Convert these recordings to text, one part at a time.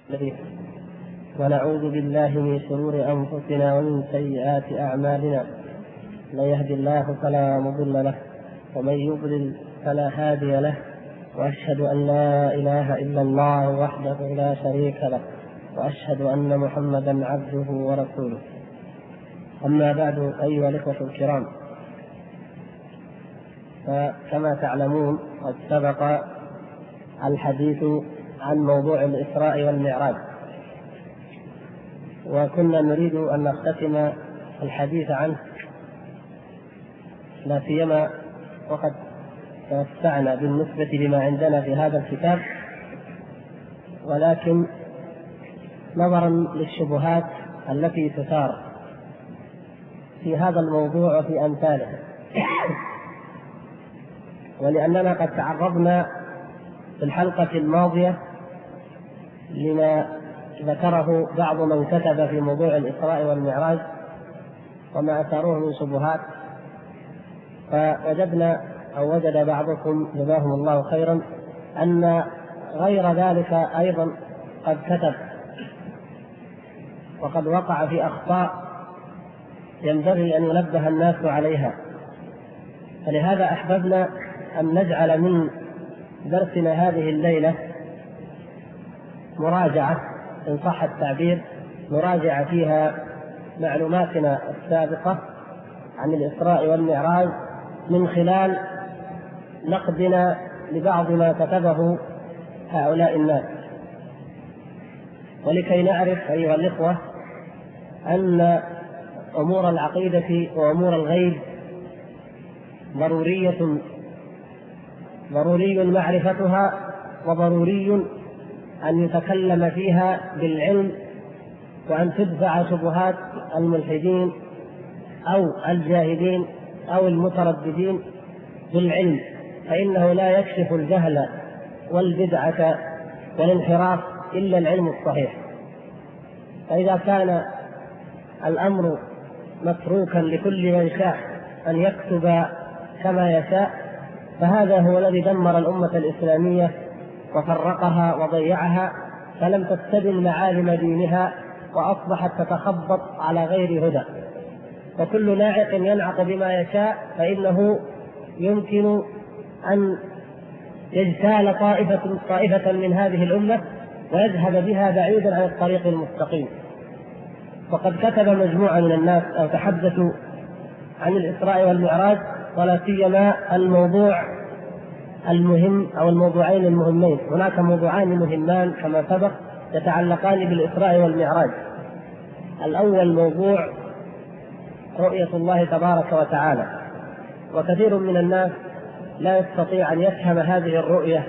الذي ونعوذ بالله من شرور أنفسنا ومن سيئات أعمالنا. من يهد الله فلا مضل له ومن يضلل فلا هادي له، وأشهد أن لا إله إلا الله وحده لا شريك له، وأشهد أن محمدا عبده ورسوله. أما بعد، أيها الإخوة الكرام، فكما تعلمون قد سبق الحديث عن موضوع الإسراء والمعراج، وكنا نريد أن نختتم الحديث عنه، لا سيما وقد توسعنا بالنسبة لما عندنا في هذا الكتاب، ولكن نظرا للشبهات التي تثار في هذا الموضوع وفي أمثاله، ولأننا قد تعرضنا في الحلقة الماضية لما ذكره بعض من كتب في موضوع الإسراء والمعراج وما أثاروه من شبهات، فوجدنا أو وجد بعضكم جزاهم الله خيرا أن غير ذلك أيضا قد كتب وقد وقع في أخطاء ينبغي أن ينبه الناس عليها. فلهذا أحببنا أن نجعل من درسنا هذه الليلة مراجعة، إن صح التعبير، نراجع فيها معلوماتنا السابقة عن الإسراء والمعراج من خلال نقدنا لبعض ما كتبه هؤلاء الناس، ولكي نعرف أيها الإخوة أن أمور العقيدة وأمور الغيب ضروري معرفتها، وضروري أن يتكلم فيها بالعلم، وأن تدفع شبهات الملحدين أو الجاهلين أو المترددين بالعلم، فإنه لا يكشف الجهل والبدعة والانحراف إلا العلم الصحيح. فإذا كان الأمر متروكا لكل من شاء أن يكتب كما يشاء، فهذا هو الذي دمر الأمة الإسلامية وفرقها وضيعها، فلم تستبن معالم دينها وأصبحت تتخبط على غير هدى. وكل ناعق ينعق بما يشاء فإنه يمكن أن يجتال طائفة من هذه الأمة ويذهب بها بعيدا عن الطريق المستقيم. وقد كتب مجموعة من الناس أو تحدثوا عن الإسراء والمعراج، ولا سيما الموضوع المهم أو الموضوعين المهمين. هناك موضوعان مهمان كما سبق يتعلقان بالإسراء والمعراج. الأول موضوع رؤية الله تبارك وتعالى، وكثير من الناس لا يستطيع أن يفهم هذه الرؤية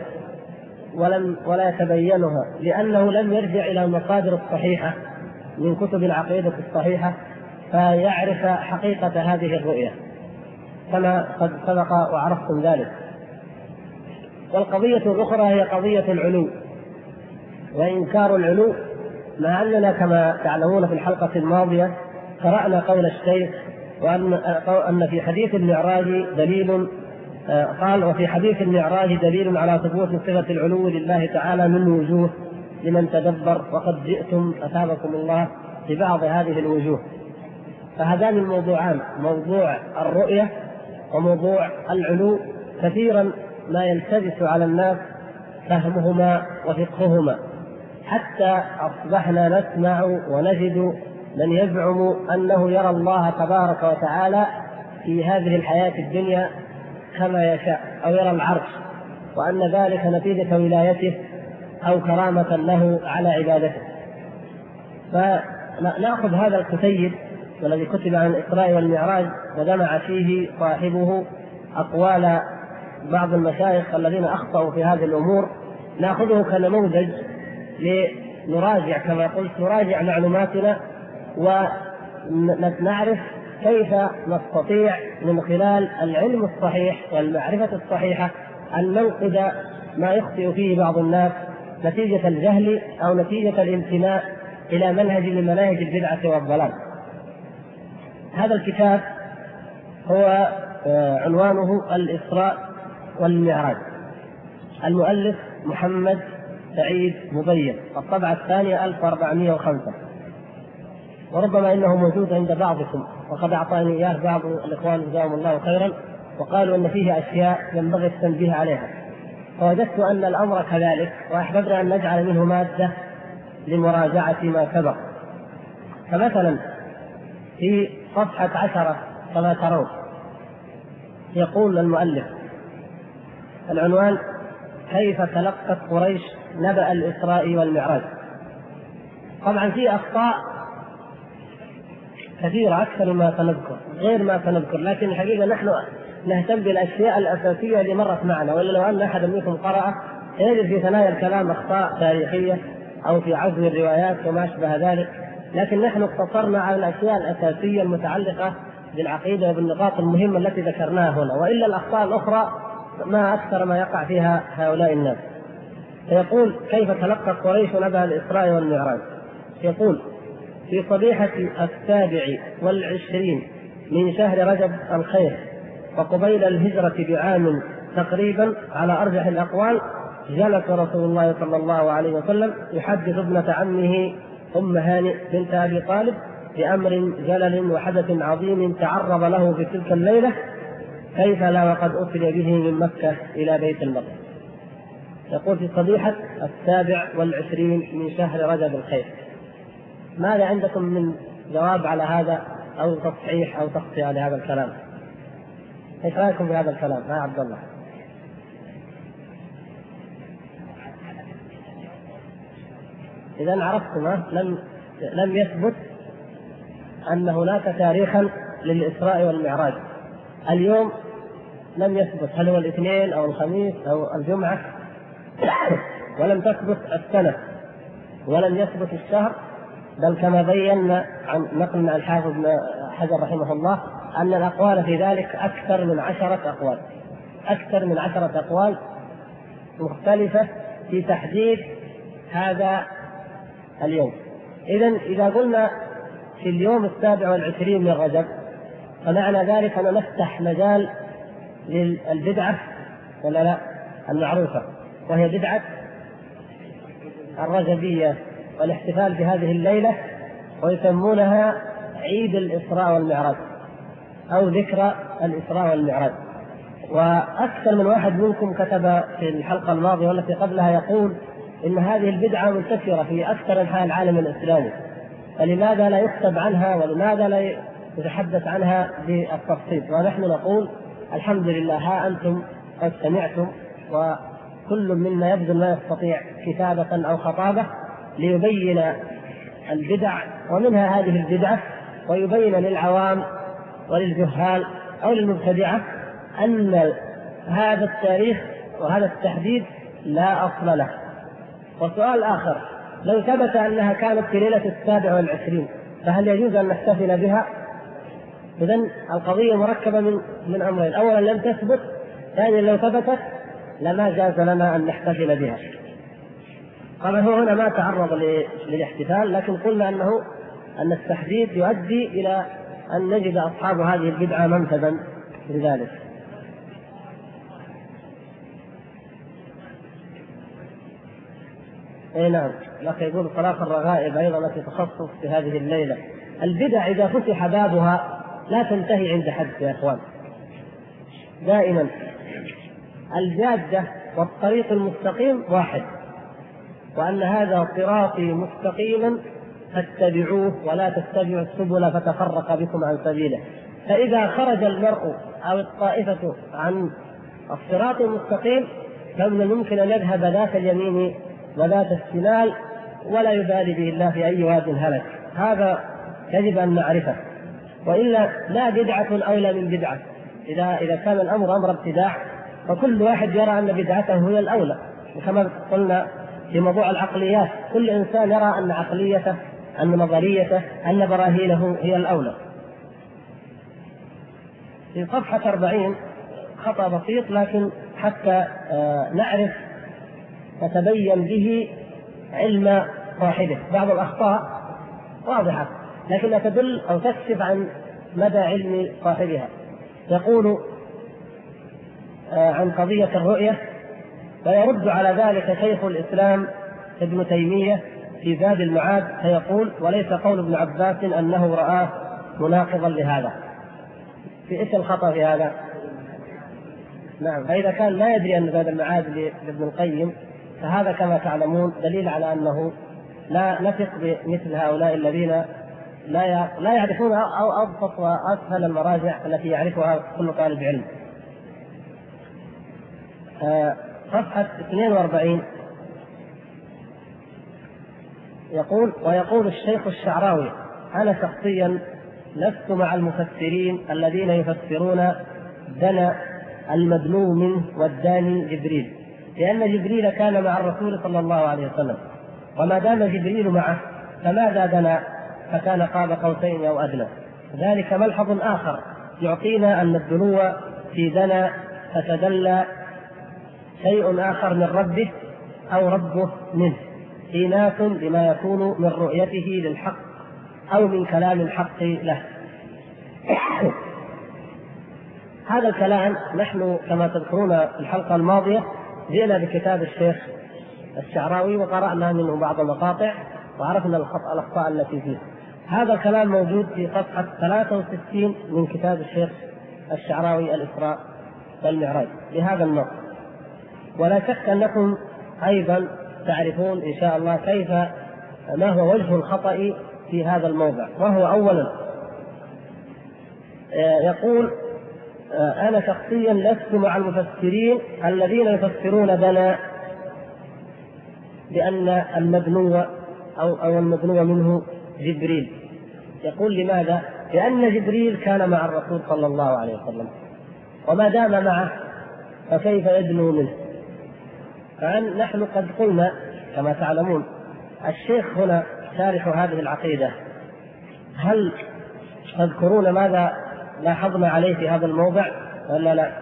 ولا يتبينها، لأنه لم يرجع إلى المصادر الصحيحة من كتب العقيدة الصحيحة فيعرف حقيقة هذه الرؤية كما قد سبق وعرفتم ذلك. والقضية الأخرى هي قضية العلو وإنكار العلو، مع أننا كما تعلمون في الحلقة الماضية قرأنا قول الشيخ وأن في حديث المعراج دليل، قال: وفي حديث المعراج دليل على ثبوت صفة العلو لله تعالى من وجوه لمن تدبر، وقد جئتم أثابكم الله ببعض هذه الوجوه. فهذان الموضوعان، موضوع الرؤية وموضوع العلو، كثيرا ما يلتبس على الناس فهمهما وفقههما، حتى أصبحنا نسمع ونجد من يزعم أنه يرى الله تبارك وتعالى في هذه الحياة الدنيا كما يشاء، أو يرى العرش، وأن ذلك نتيجة ولايته أو كرامة له على عبادته. فنأخذ هذا الكتيب والذي كتب عن الإسراء والمعراج وجمع فيه صاحبه أقوال بعض المشايخ الذين أخطأوا في هذه الأمور، نأخذه كنموذج لنراجع، كما قلت، نراجع معلوماتنا ونعرف كيف نستطيع من خلال العلم الصحيح والمعرفة الصحيحة أن ننقذ ما يخطئ فيه بعض الناس نتيجة الجهل أو نتيجة الانتماء إلى منهج من مناهج البدعة والضلال. هذا الكتاب هو عنوانه الإسراء والمعراج، المؤلف محمد سعيد مبين، الطبعة الثانية 1405، وربما إنه موجود عند بعضكم، وقد أعطاني إياه بعض الإخوان جزاهم الله خيرا، وقالوا أن فيه أشياء ينبغي التنبيه عليها، فوجدت أن الأمر كذلك، وأحببنا أن نجعل منه مادة لمراجعة ما سبق. فمثلا في صفحة 10 كما ترون يقول المؤلف العنوان: كيف تلقت قريش نبأ الإسراء والمعراج. طبعا في أخطاء كثيرة أكثر مما سنذكر غير ما سنذكر، لكن الحقيقة نحن نهتم بالأشياء الأساسية اللي مرت معنا، وإلا لو أن أحد منكم قرأ يجد في ثنايا الكلام أخطاء تاريخية أو في عزو الروايات وما أشبه ذلك، لكن نحن اقتصرنا على الأشياء الأساسية المتعلقة بالعقيدة وبالنقاط المهمة التي ذكرناها هنا، وإلا الأخطاء الأخرى ما أكثر ما يقع فيها هؤلاء الناس. فيقول: كيف تلقت قريش نبأ الإسراء والمعراج؟ يقول: في صبيحة 27 من شهر رجب الخير، وقبيل الهجرة بعام تقريبا على أرجح الأقوال، جلس رسول الله صلى الله عليه وسلم يحدث ابنة عمه أم هانئ بنت أبي طالب بأمر جلل وحدث عظيم تعرض له في تلك الليلة، كيف لا وقد أسري به من مكة إلى بيت المقدس. يقول: في صبيحة 27 من شهر رجب الخير. ماذا عندكم من جواب على هذا أو تصحيح أو تخطئة لهذا الكلام؟ ايش رايكم بهذا الكلام يا عبد الله؟ اذا عرفتم لم يثبت ان هناك تاريخا للاسراء والمعراج. اليوم لم يثبت هل هو الاثنين او الخميس او الجمعه، ولم تثبت السنه، ولم يثبت الشهر، بل كما بينا عن نقل الحافظ ابن حجر رحمه الله أن الأقوال في ذلك أكثر من 10 أقوال مختلفة في تحديد هذا اليوم. إذا قلنا في اليوم 27 من رجب، فمعنى ذلك أن نفتح مجال للبدعة ولا لا المعروفة، وهي بدعة الرجبية والاحتفال بهذه الليلة، ويسمونها عيد الإسراء والمعراج أو ذكرى الإسراء والمعراج. وأكثر من واحد منكم كتب في الحلقة الماضية والتي قبلها يقول إن هذه البدعة منتشرة في أكثر أنحاء العالم الإسلامي، فلماذا لا يكتب عنها ولماذا لا يتحدث عنها بالتفصيل؟ ونحن نقول الحمد لله، ها أنتم قد سمعتم، وكل منا يبذل ما يستطيع كتابة أو خطابة ليبين البدع ومنها هذه البدعة، ويبين للعوام وللجهال أو للمبتدعة أن هذا التاريخ وهذا التحديد لا أصل له. وسؤال آخر: لو ثبت أنها كانت في ليلة 27 فهل يجوز أن نحتفل بها؟ إذن القضية مركبة من أمرين: أولا لم تثبت، ثانيا لو ثبتت لما جاز لنا أن نحتفل بها. طبعا هو هنا ما تعرض للاحتفال، لكن قلنا أن التحديد يؤدي إلى أن نجد أصحاب هذه البدعة منفذا لذلك. اي نعم، لكن يقول صلاة الرغائب أيضا التي تخصص في هذه الليلة. البدع إذا فتح بابها لا تنتهي عند حد يا إخوان، دائما الجادة والطريق المستقيم واحد، وأن هذا صراطي مستقيما فاتبعوه ولا تتبعوا السبل فتفرق بكم عن سبيله. فإذا خرج المرء أو الطائفة عن الصراط المستقيم فمن الممكن أن يذهب ذات اليمين وذات الشمال ولا يبالي به الله في أي واد هلك. هذا يجب أن نعرفه، وإلا لا بدعة أولى من بدعة. إذا كان الأمر أمر ابتداع فكل واحد يرى أن بدعته هي الأولى، وكما قلنا في موضوع العقليات كل إنسان يرى أن عقليته، أن نظريته، أن براهينه هي الأولى. في صفحة 40 خطأ بسيط لكن حتى نعرف نتبين به علم صاحبه. بعض الأخطاء واضحة لكنها تدل أو تكشف عن مدى علم صاحبها. يقول عن قضية الرؤية: ويرد على ذلك شيخ الإسلام ابن تيمية في زاد المعاد فيقول: وليس قول ابن عباس أنه رآه مناقضا لهذا. في إيش الخطأ في هذا؟ نعم، فإذا كان لا يدري أن زاد المعاد لابن القيم فهذا كما تعلمون دليل على أنه لا نثق بمثل هؤلاء الذين لا يعرفون أو أبسط وأسهل المراجع التي يعرفها كل طالب علم. صفحة 42 يقول: ويقول الشيخ الشعراوي: أنا شخصيا لست مع المفسرين الذين يفسرون دنا المدنو منه والداني جبريل، لأن جبريل كان مع الرسول صلى الله عليه وسلم، وما دام جبريل معه فماذا دنا فكان قاب قوسين أو أدنى. ذلك ملحظ آخر يعطينا أن الدنو في دنا فتدلى شيء آخر من ربه أو ربه منه، إيناس بما يكون من رؤيته للحق أو من كلام الحق له. هذا الكلام نحن كما تذكرون الحلقة الماضية جئنا بكتاب الشيخ الشعراوي وقرأنا منه بعض المقاطع وعرفنا الأخطاء التي فيه. هذا الكلام موجود في صفحة 63 من كتاب الشيخ الشعراوي الإسراء والمعراج بهذا النص. ولا شك أنكم أيضا تعرفون إن شاء الله كيف ما هو وجه الخطأ في هذا الموضع. وهو أولا يقول: أنا شخصيا لست مع المفسرين الذين يفسرون دنا بأن المدنو أو المدنو منه جبريل. يقول: لماذا؟ لأن جبريل كان مع الرسول صلى الله عليه وسلم، وما دام معه فكيف يدنو منه؟ فنحن قد قلنا كما تعلمون الشيخ هنا شارح هذه العقيدة، هل تذكرون ماذا لاحظنا عليه في هذا الموضع ولا لا؟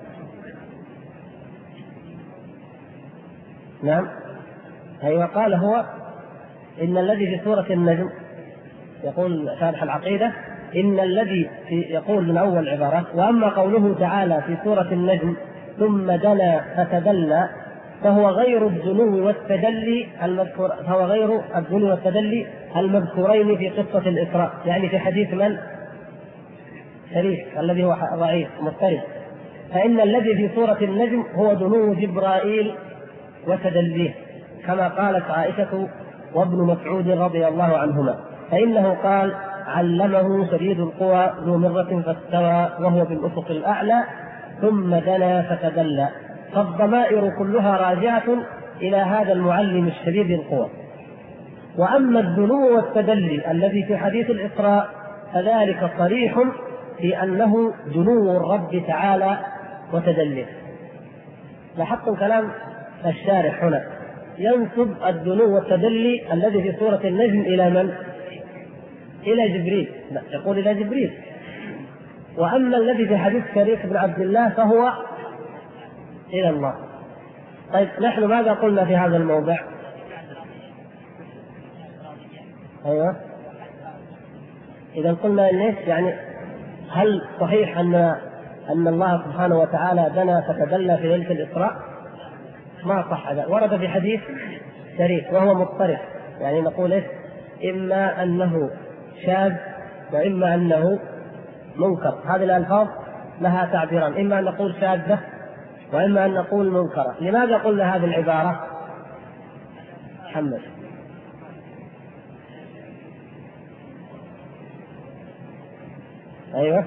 نعم، أيوة. قال هو: إن الذي في سورة النجم، يقول شارح العقيدة: إن الذي يقول من أول عبارة: وأما قوله تعالى في سورة النجم ثم دنا فتدلى فهو غير الدنو والتدلي المذكورين في قصة الإسراء، يعني في حديث من؟ شريك الذي هو ضعيف مضطرب. فإن الذي في سورة النجم هو دنو جبرائيل وتدليه، كما قالت عائشة وابن مسعود رضي الله عنهما، فإنه قال: علمه شديد القوى ذو مرة فاستوى وهو بالأفق الأعلى ثم دنا فتدلى. فالضمائر كلها راجعة إلى هذا المعلم الشديد القوى. وأما الدنو والتدلي الذي في حديث الإسراء فذلك صريح في أنه دنو الرب تعالى وتدليه. لاحظتم كلام الشارح هنا، ينسب الدنو والتدلي الذي في سورة النجم إلى من؟ إلى جبريل. لا، يقول إلى جبريل. وأما الذي في حديث شريك بن عبد الله فهو إلى الله. طيب، نحن ماذا قلنا في هذا الموضع؟ أيوة، إذا قلنا إن يعني هل صحيح أن الله سبحانه وتعالى دنا فتدلى في ليلة الإسراء؟ ما صح هذا، ورد في حديث شريك وهو مضطرب، يعني نقول إيه؟ إما أنه شاذ وإما أنه منكر. هذه الألفاظ لها تعبيران، إما أن نقول شاذة وإما أن نقول منكرة. لماذا قلنا هذه العبارة؟ محمد. أيوة،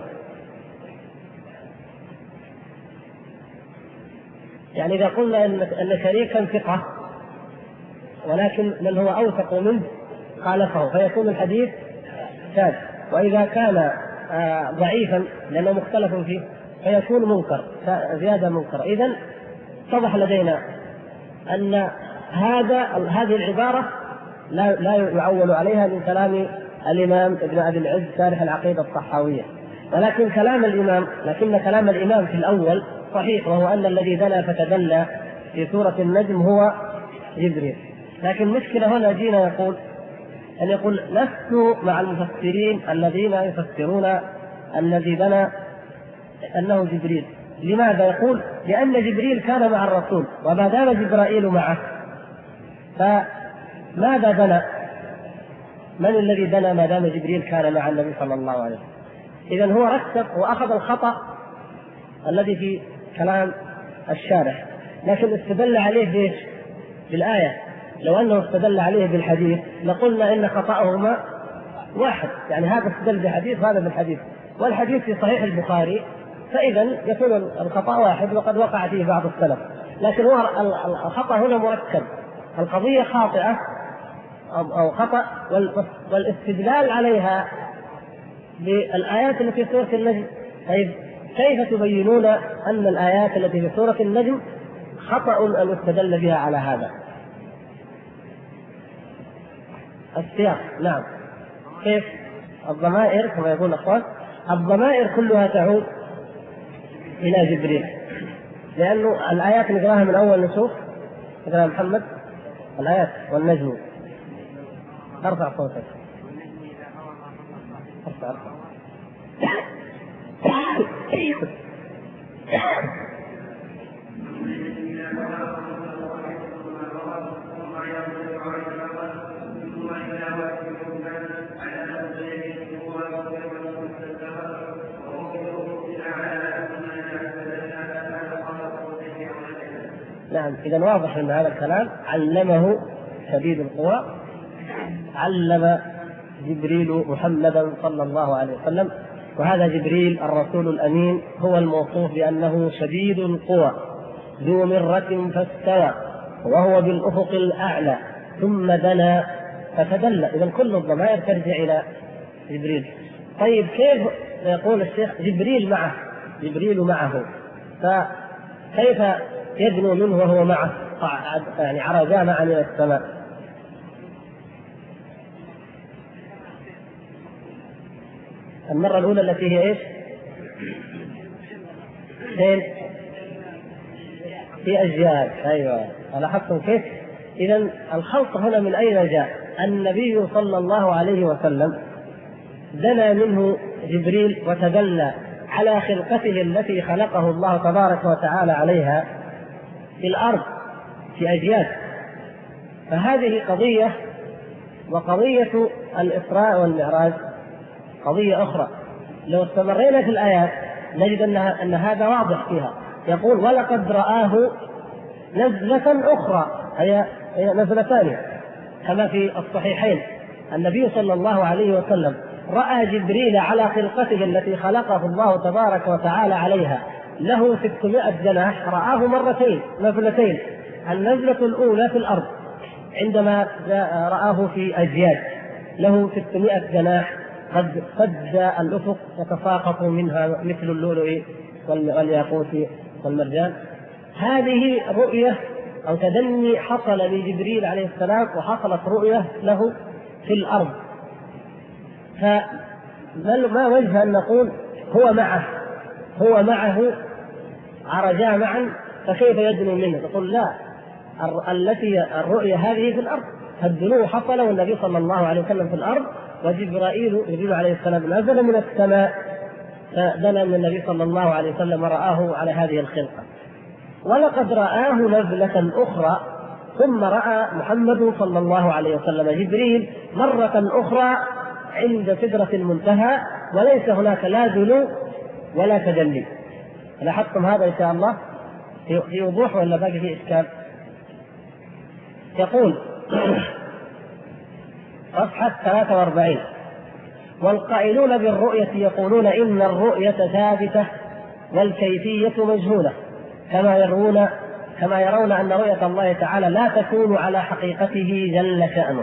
يعني إذا قلنا أن شريكا ثقة ولكن من هو أوثق منه خالفه فيكون الحديث شاذ، وإذا كان ضعيفا لأنه مختلف فيه فيكون منكر، زيادة منكر. إذن اتضح لدينا أن هذه العبارة لا يعول عليها من كلام الإمام ابن أبي العز شارح العقيدة الطحاوية، لكن كلام الإمام في الأول صحيح، وهو أن الذي دنا فتدلى في سورة النجم هو جبريل. لكن مشكلة هنا جينا يقول لست مع المفسرين الذين يفسرون الذي دنا أنه جبريل. لماذا؟ يقول: لأن جبريل كان مع الرسول وما دام جبرائيل معه ماذا دنا؟ من الذي دنا ما دام جبريل كان مع النبي صلى الله عليه وسلم؟ إذن هو رتب وأخذ الخطأ الذي في كلام الشارح، لكن استدل عليه بإيش؟ بالآية. لو أنه استدل عليه بالحديث لقلنا إن خطأهما واحد، يعني هذا استدل بحديث وهذا بالحديث، والحديث في صحيح البخاري، فإذا يكون الخطأ واحد وقد وقع فيه بعض السلف. لكن هو الخطأ هنا مركب، القضية خاطئة أو خطأ، والاستدلال عليها بالآيات التي في سورة النجم. طيب كيف تبينون أن الآيات التي في سورة النجم خطأ أن يستدل بها على هذا؟ السياق. نعم. كيف؟ الضمائر كما يقول الأخوان، الضمائر كلها تعود إلى جبريل، لأنه الآيات نقراها من أول نشوف. مثلا محمد الآيات والنجم. ارفع صوتك. ارفع. نعم. إذا واضح أن هذا الكلام علمه شديد القوى، علم جبريل محمدا صلى الله عليه وسلم، وهذا جبريل الرسول الأمين هو الموصوف بأنه شديد القوى ذو مرة فاستوى وهو بالأفق الأعلى ثم دنا فتدلى. إذا كل الضمائر ترجع إلى جبريل. طيب كيف يقول الشيخ جبريل معه؟ جبريل معه، فكيف يدنو منه وهو معه؟ يعني عرجا معا إلى السماء. المرة الأولى التي هي إيش؟ في أجيال. أيوة، لاحظتم كيف؟ إذن الخلط هنا من أين جاء؟ النبي صلى الله عليه وسلم دنا منه جبريل وتدلى على خلقته التي خلقه الله تبارك وتعالى عليها في الأرض في أجيال. فهذه قضية، وقضية الإسراء والمعراج قضية أخرى. لو استمرينا في الآيات نجد أن هذا واضح فيها. يقول ولقد رآه نزلة أخرى، هي نزلة ثانية كما في الصحيحين. النبي صلى الله عليه وسلم رأى جبريل على خلقته التي خلقه الله تبارك وتعالى عليها، له 600 جناح، رآه مرتين نزلتين. النزلة الأولى في الأرض عندما رآه في أجياد، له 600 جناح قد سد الأفق يتساقط منها مثل اللؤلؤ والياقوت والمرجان. هذه رؤية أو تدني حصل لجبريل عليه السلام، وحصلت رؤية له في الأرض. فما وجه أن نقول هو معه عرجا معا فكيف يدنو منه؟ تقول لا، الرؤية هذه في الأرض، فالدنو حصل والنبي صلى الله عليه وسلم في الأرض، وجبريل عليه السلام نزل من السماء فدنا من النبي صلى الله عليه وسلم ورآه على هذه الخلقة. ولقد رآه نزلة أخرى، ثم رأى محمد صلى الله عليه وسلم جبريل مرة أخرى عند سدرة المنتهى، وليس هناك لا دنو ولا تجلي. لاحظتم هذا إن شاء الله في وضوح ولا باقي فيه إشكال؟ يقول صفحة 43: والقائلون بالرؤية يقولون إن الرؤية ثابتة والكيفية مجهولة، كما يرون أن رؤية الله تعالى لا تكون على حقيقته جل شأنه.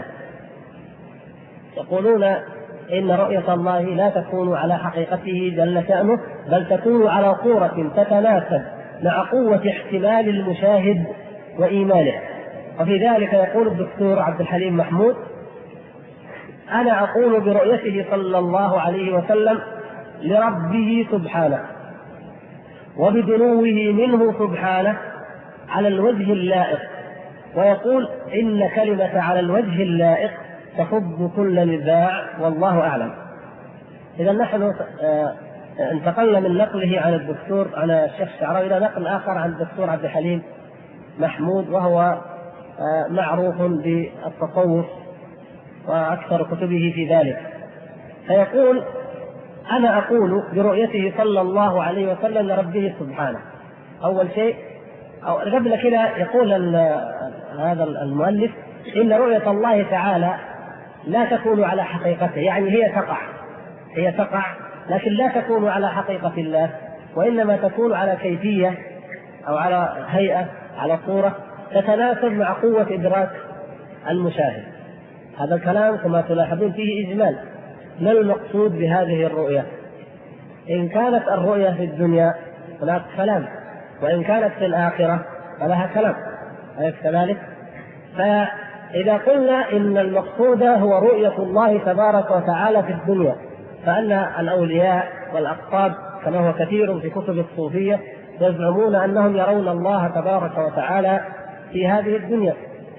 يقولون إن رؤية الله لا تكون على حقيقته جل شأنه، بل تكون على صورة تتناسب مع قوة احتمال المشاهد وإيمانه. وفي ذلك يقول الدكتور عبد الحليم محمود: أنا أقول برؤيته صلى الله عليه وسلم لربه سبحانه وبدنوه منه سبحانه على الوجه اللائق، ويقول إن كلمة على الوجه اللائق تفض كل نزاع والله أعلم. إذا نحن انتقلنا من نقله عن الدكتور عن الشيخ الشعراوي إلى نقل آخر عن الدكتور عبد الحليم محمود، وهو معروف بالتصوف وأكثر كتبه في ذلك. فيقول: أنا أقول برؤيته صلى الله عليه وسلم لربه سبحانه. أول شيء أو قبل كده يقول هذا المؤلف: إن رؤية الله تعالى لا تكون على حقيقته، يعني هي تقع لكن لا تكون على حقيقة الله، وإنما تكون على كيفية أو على هيئة، على صورة تتناسب مع قوة إدراك المشاهد. هذا الكلام كما تلاحظون فيه إجمال. ما المقصود بهذه الرؤية؟ إن كانت الرؤية في الدنيا هناك كلام، وإن كانت في الآخرة فلها كلام، أليس كذلك؟ فإذا قلنا إن المقصود هو رؤية الله تبارك وتعالى في الدنيا، فأن الأولياء والأقطاب كما هو كثير في كتب الصوفية يزعمون أنهم يرون الله تبارك وتعالى في هذه الدنيا.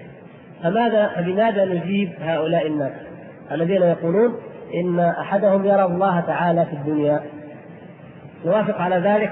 بماذا نجيب هؤلاء الناس الذين يقولون إن أحدهم يرى الله تعالى في الدنيا؟ نوافق على ذلك؟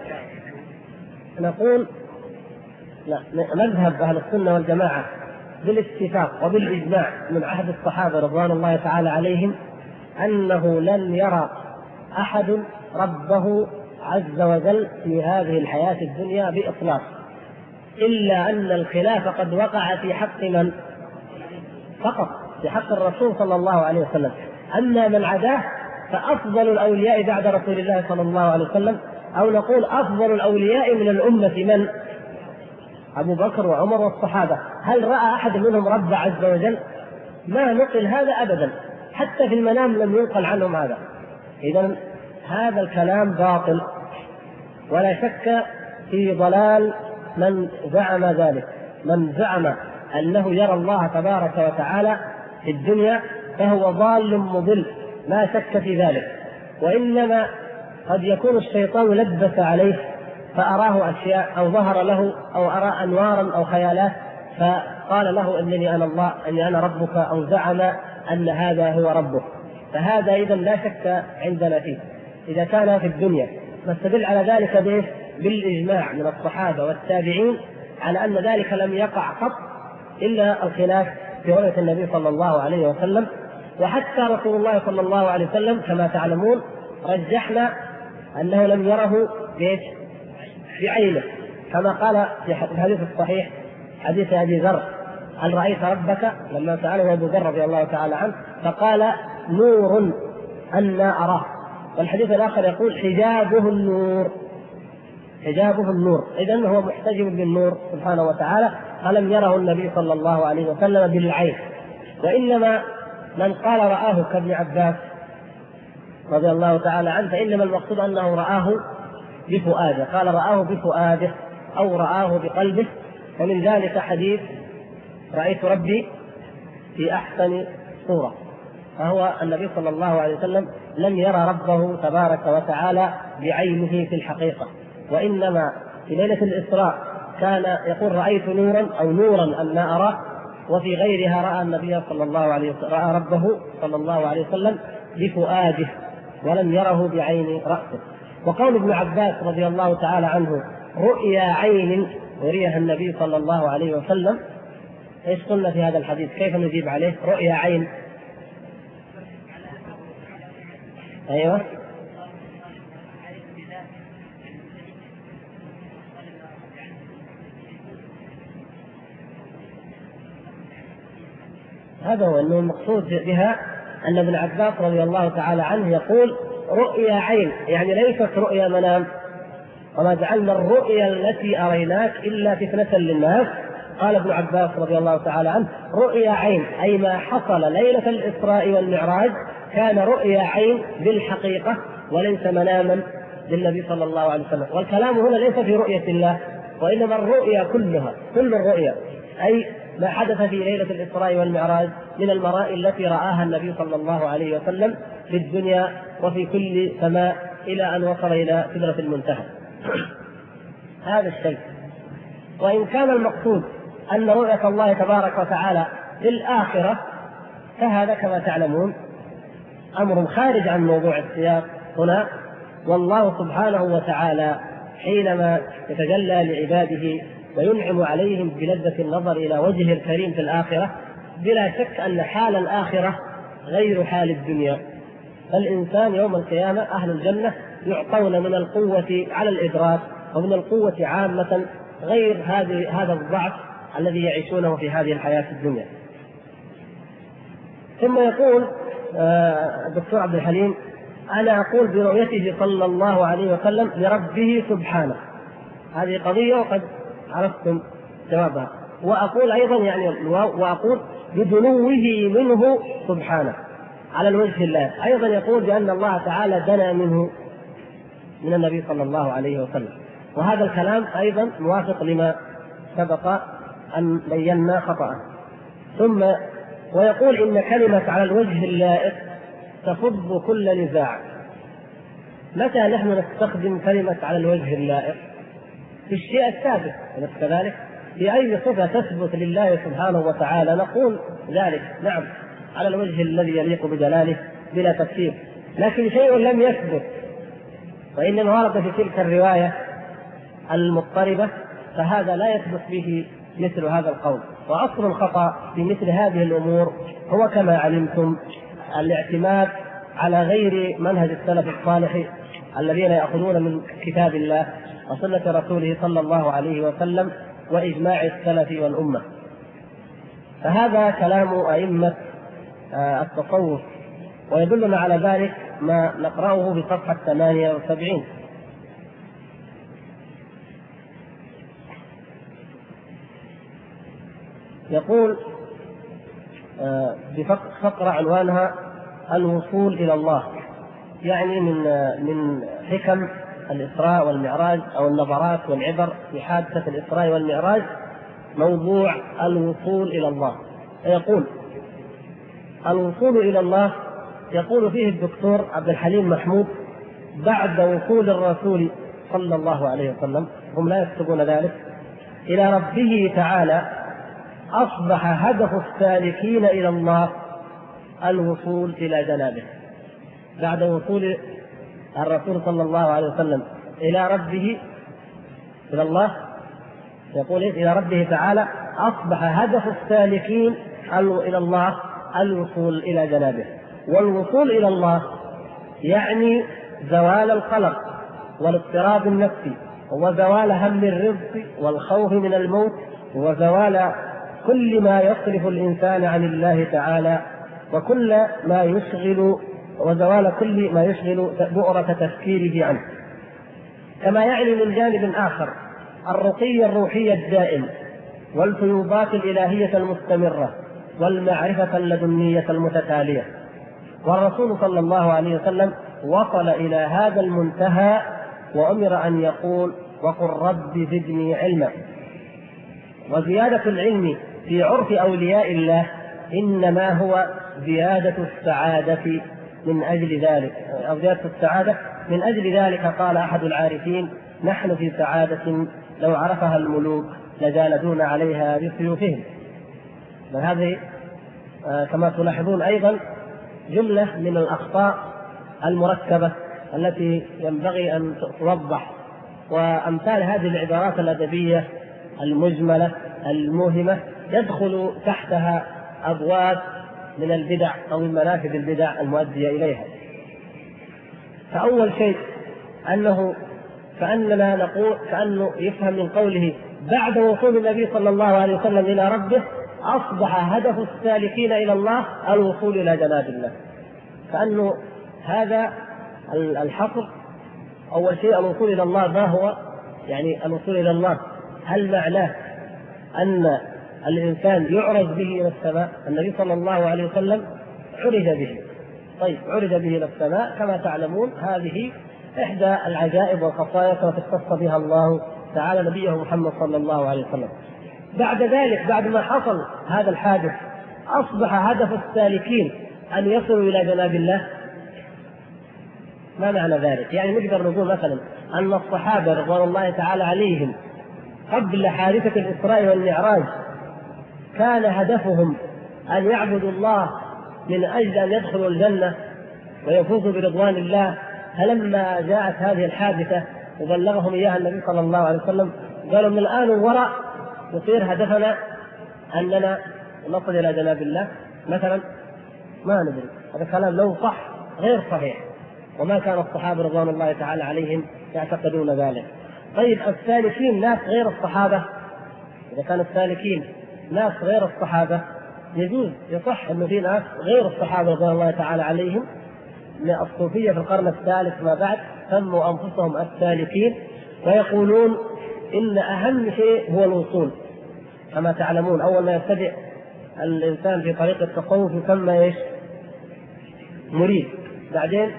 نقول: لا، مذهب أهل السنة والجماعة بالاتفاق وبالإجماع من عهد الصحابة رضوان الله تعالى عليهم أنه لن يرى أحد ربه عز وجل في هذه الحياة الدنيا بإطلاق، إلا أن الخلاف قد وقع في حق من؟ فقط في حق الرسول صلى الله عليه وسلم. أما من عداه فأفضل الأولياء بعد رسول الله صلى الله عليه وسلم، أو نقول أفضل الأولياء من الأمة من؟ أبو بكر وعمر والصحابة. هل رأى أحد منهم رب عز وجل؟ ما نقل هذا أبدا، حتى في المنام لم ينقل عنهم هذا. إذن هذا الكلام باطل، ولا شك في ضلال من زعم ذلك. من زعم أنه يرى الله تبارك وتعالى في الدنيا فهو ضال مضل، لا شك في ذلك. وإنما قد يكون الشيطان لبس عليه فأراه أشياء، أو ظهر له، أو أرى أنوارا أو خيالات فقال له إنني أنا الله، أني أنا ربك، أو زعم أن هذا هو ربه. فهذا إذن لا شك عندنا فيه إذا كان في الدنيا. نستدل على ذلك بالإجماع من الصحابة والتابعين على أن ذلك لم يقع قط إلا الخلاف في رؤية النبي صلى الله عليه وسلم. وحتى رسول الله صلى الله عليه وسلم كما تعلمون رجحنا أنه لم يره بعينه، كما قال في الحديث الصحيح حديث أبي ذر: هل رأيت ربك؟ لما سأله أبو ذر رضي الله تعالى عنه فقال: نور أنا أراه. والحديث الآخر يقول: حجابه النور، حجابه النور. إذن هو محتجب بالنور سبحانه وتعالى، فلم يره النبي صلى الله عليه وسلم بالعين. وإنما من قال رآه كابن عباس رضي الله تعالى عنه، فإنما المقصود أنه رآه بفؤاده، قال رآه بفؤاده أو رآه بقلبه. ومن ذلك حديث: رأيت ربي في أحسن صورة. فهو النبي صلى الله عليه وسلم لم يرى ربه تبارك وتعالى بعينه في الحقيقة، وإنما في ليلة الإسراء كان يقول: رأيت نورا أو نورا أن أراه. وفي غيرها رأى النبي صلى الله عليه وسلم، رأى ربه صلى الله عليه وسلم بفؤاده ولم يره بعين رأسه. وقول ابن عباس رضي الله تعالى عنه: رؤيا عين وريها النبي صلى الله عليه وسلم، ايش قلنا في هذا الحديث؟ كيف نجيب عليه؟ رؤيا عين، ايوه، هذا هو انه المقصود بها ان ابن عباس رضي الله تعالى عنه يقول: رؤيا عين، يعني ليست رؤيا منام. وما جعلنا الرؤيا التي أريناك إلا فتنة للناس. قال ابن عباس رضي الله تعالى عنه: رؤيا عين، أي ما حصل ليلة الإسراء والمعراج كان رؤيا عين بالحقيقة وليس مناما للنبي صلى الله عليه وسلم. والكلام هنا ليس في رؤية الله، وإنما الرؤيا كلها، كل الرؤيا، أي ما حدث في ليلة الإسراء والمعراج من المرائي التي رآها النبي صلى الله عليه وسلم في الدنيا وفي كل سماء إلى أن وصل إلى سدرة المنتهى. هذا الشيء. وإن كان المقصود أن رؤية الله تبارك وتعالى في الآخرة فهذا كما تعلمون أمر خارج عن موضوع السياق هنا. والله سبحانه وتعالى حينما يتجلى لعباده وينعم عليهم بلذة النظر إلى وجهه الكريم في الآخرة، بلا شك أن حال الآخرة غير حال الدنيا. فالإنسان يوم القيامة أهل الجنة يعطون من القوة على الإدراك ومن القوة عامة غير هذا الضعف الذي يعيشونه في هذه الحياة الدنيا. ثم يقول الدكتور عبد الحليم: أنا أقول برؤيته صلى الله عليه وسلم لربه سبحانه. هذه قضية وقد عرفتم جوابها. وأقول أيضا وأقول بدنوه منه سبحانه على الوجه الله. أيضا يقول بأن الله تعالى دنا منه من النبي صلى الله عليه وسلم. وهذا الكلام أيضا موافق لما سبق أن بينا خطأه. ثم ويقول إن كلمة على الوجه اللائق تفض كل نزاع. متى نحن نستخدم كلمة على الوجه اللائق؟ في الشيء الثابت، أليس كذلك؟ في أي صفة تثبت لله سبحانه وتعالى نقول ذلك نعم على الوجه الذي يليق بجلاله بلا تفسير. لكن شيء لم يثبت وإنما ورد في تلك الرواية المضطربة فهذا لا يثبت به مثل هذا القول. وأصل الخطأ في مثل هذه الأمور هو كما علمتم الاعتماد على غير منهج السلف الصالح الذين يأخذون من كتاب الله وسنة رسوله صلى الله عليه وسلم وإجماع السلف والأمة. فهذا كلام أئمة التصوف، ويدلنا على ذلك ما نقرأه في صفحة 78. يقول بفقرة عنوانها الوصول إلى الله، يعني من حكم الإسراء والمعراج أو النظرات والعبر في حادثة الإسراء والمعراج موضوع الوصول إلى الله. يقول الوصول إلى الله يقول فيه الدكتور عبد الحليم محمود بعد وصول الرسول صلى الله عليه وسلم، هم لا يكتبون ذلك، إلى ربه تعالى أصبح هدف السالكين إلى الله الوصول إلى جنابه. بعد وصول الرسول صلى الله عليه وسلم إلى ربه إلى الله يقول إلى ربه تعالى أصبح هدف السالكين إلى الله الوصول إلى جنابه. والوصول إلى الله يعني زوال القلق والاضطراب النفسي وزوال هم الرزق والخوف من الموت وزوال كل ما يصرف الإنسان عن الله تعالى وزوال كل ما يشغل بؤرة تفكيره عنه. كما يعني من جانب آخر الرقي الروحي الدائم والفيوضات الإلهية المستمرة والمعرفة اللدنية المتتالية. والرسول صلى الله عليه وسلم وصل إلى هذا المنتهى وأمر أن يقول وقل رب زدني علما. وزيادة العلم في عرف أولياء الله إنما هو زيادة السعادة من أجل ذلك، أو زيادة السعادة من أجل ذلك قال أحد العارفين نحن في سعادة لو عرفها الملوك لجالدون عليها بسيوفهم. وهذه كما تلاحظون أيضا جملة من الأخطاء المركبة التي ينبغي أن توضح، وأمثال هذه العبارات الأدبية المجملة الموهمة يدخل تحتها أبواب من البدع أو من منافذ البدع المؤدية إليها. فأول شيء كأننا نقول كأنه يفهم من قوله بعد وصول النبي صلى الله عليه وسلم إلى ربه أصبح هدف السالكين إلى الله الوصول إلى جناب الله. كأنه هذا الحصر. أول شيء الوصول إلى الله ما هو؟ يعني الوصول إلى الله هل معناه أن الإنسان يعرج به إلى السماء؟ النبي صلى الله عليه وسلم عرج به. طيب عرج به إلى السماء كما تعلمون هذه إحدى العجائب والخصائص التي اختص بها الله تعالى نبيه محمد صلى الله عليه وسلم. بعد ذلك بعد ما حصل هذا الحادث أصبح هدف السالكين أن يصلوا إلى جناب الله. ما معنى ذلك؟ يعني نقدر نقول مثلا أن الصحابة رضوان الله تعالى عليهم قبل حادثة الإسراء والمعراج كان هدفهم أن يعبدوا الله من أجل أن يدخلوا الجنة ويفوزوا برضوان الله. فلما جاءت هذه الحادثة وبلغهم إياها النبي صلى الله عليه وسلم قالوا من الآن وراء يصير هدفنا أننا نصل إلى جناب الله مثلا؟ ما ندري، هذا كلام لو صح غير صحيح، وما كان الصحابة رضوان الله تعالى عليهم يعتقدون ذلك. طيب السالكين ناس غير الصحابة، إذا كان السالكين ناس غير الصحابة يجوز يصح أنه في ناس غير الصحابة رضوان الله تعالى عليهم من الصوفية في القرن الثالث ما بعد سموا أنفسهم السالكين، ويقولون إن أهم شيء هو الوصول. كما تعلمون أول ما يبتدئ الإنسان في طريق التصوف يسمى إيش؟ مريد، بعدين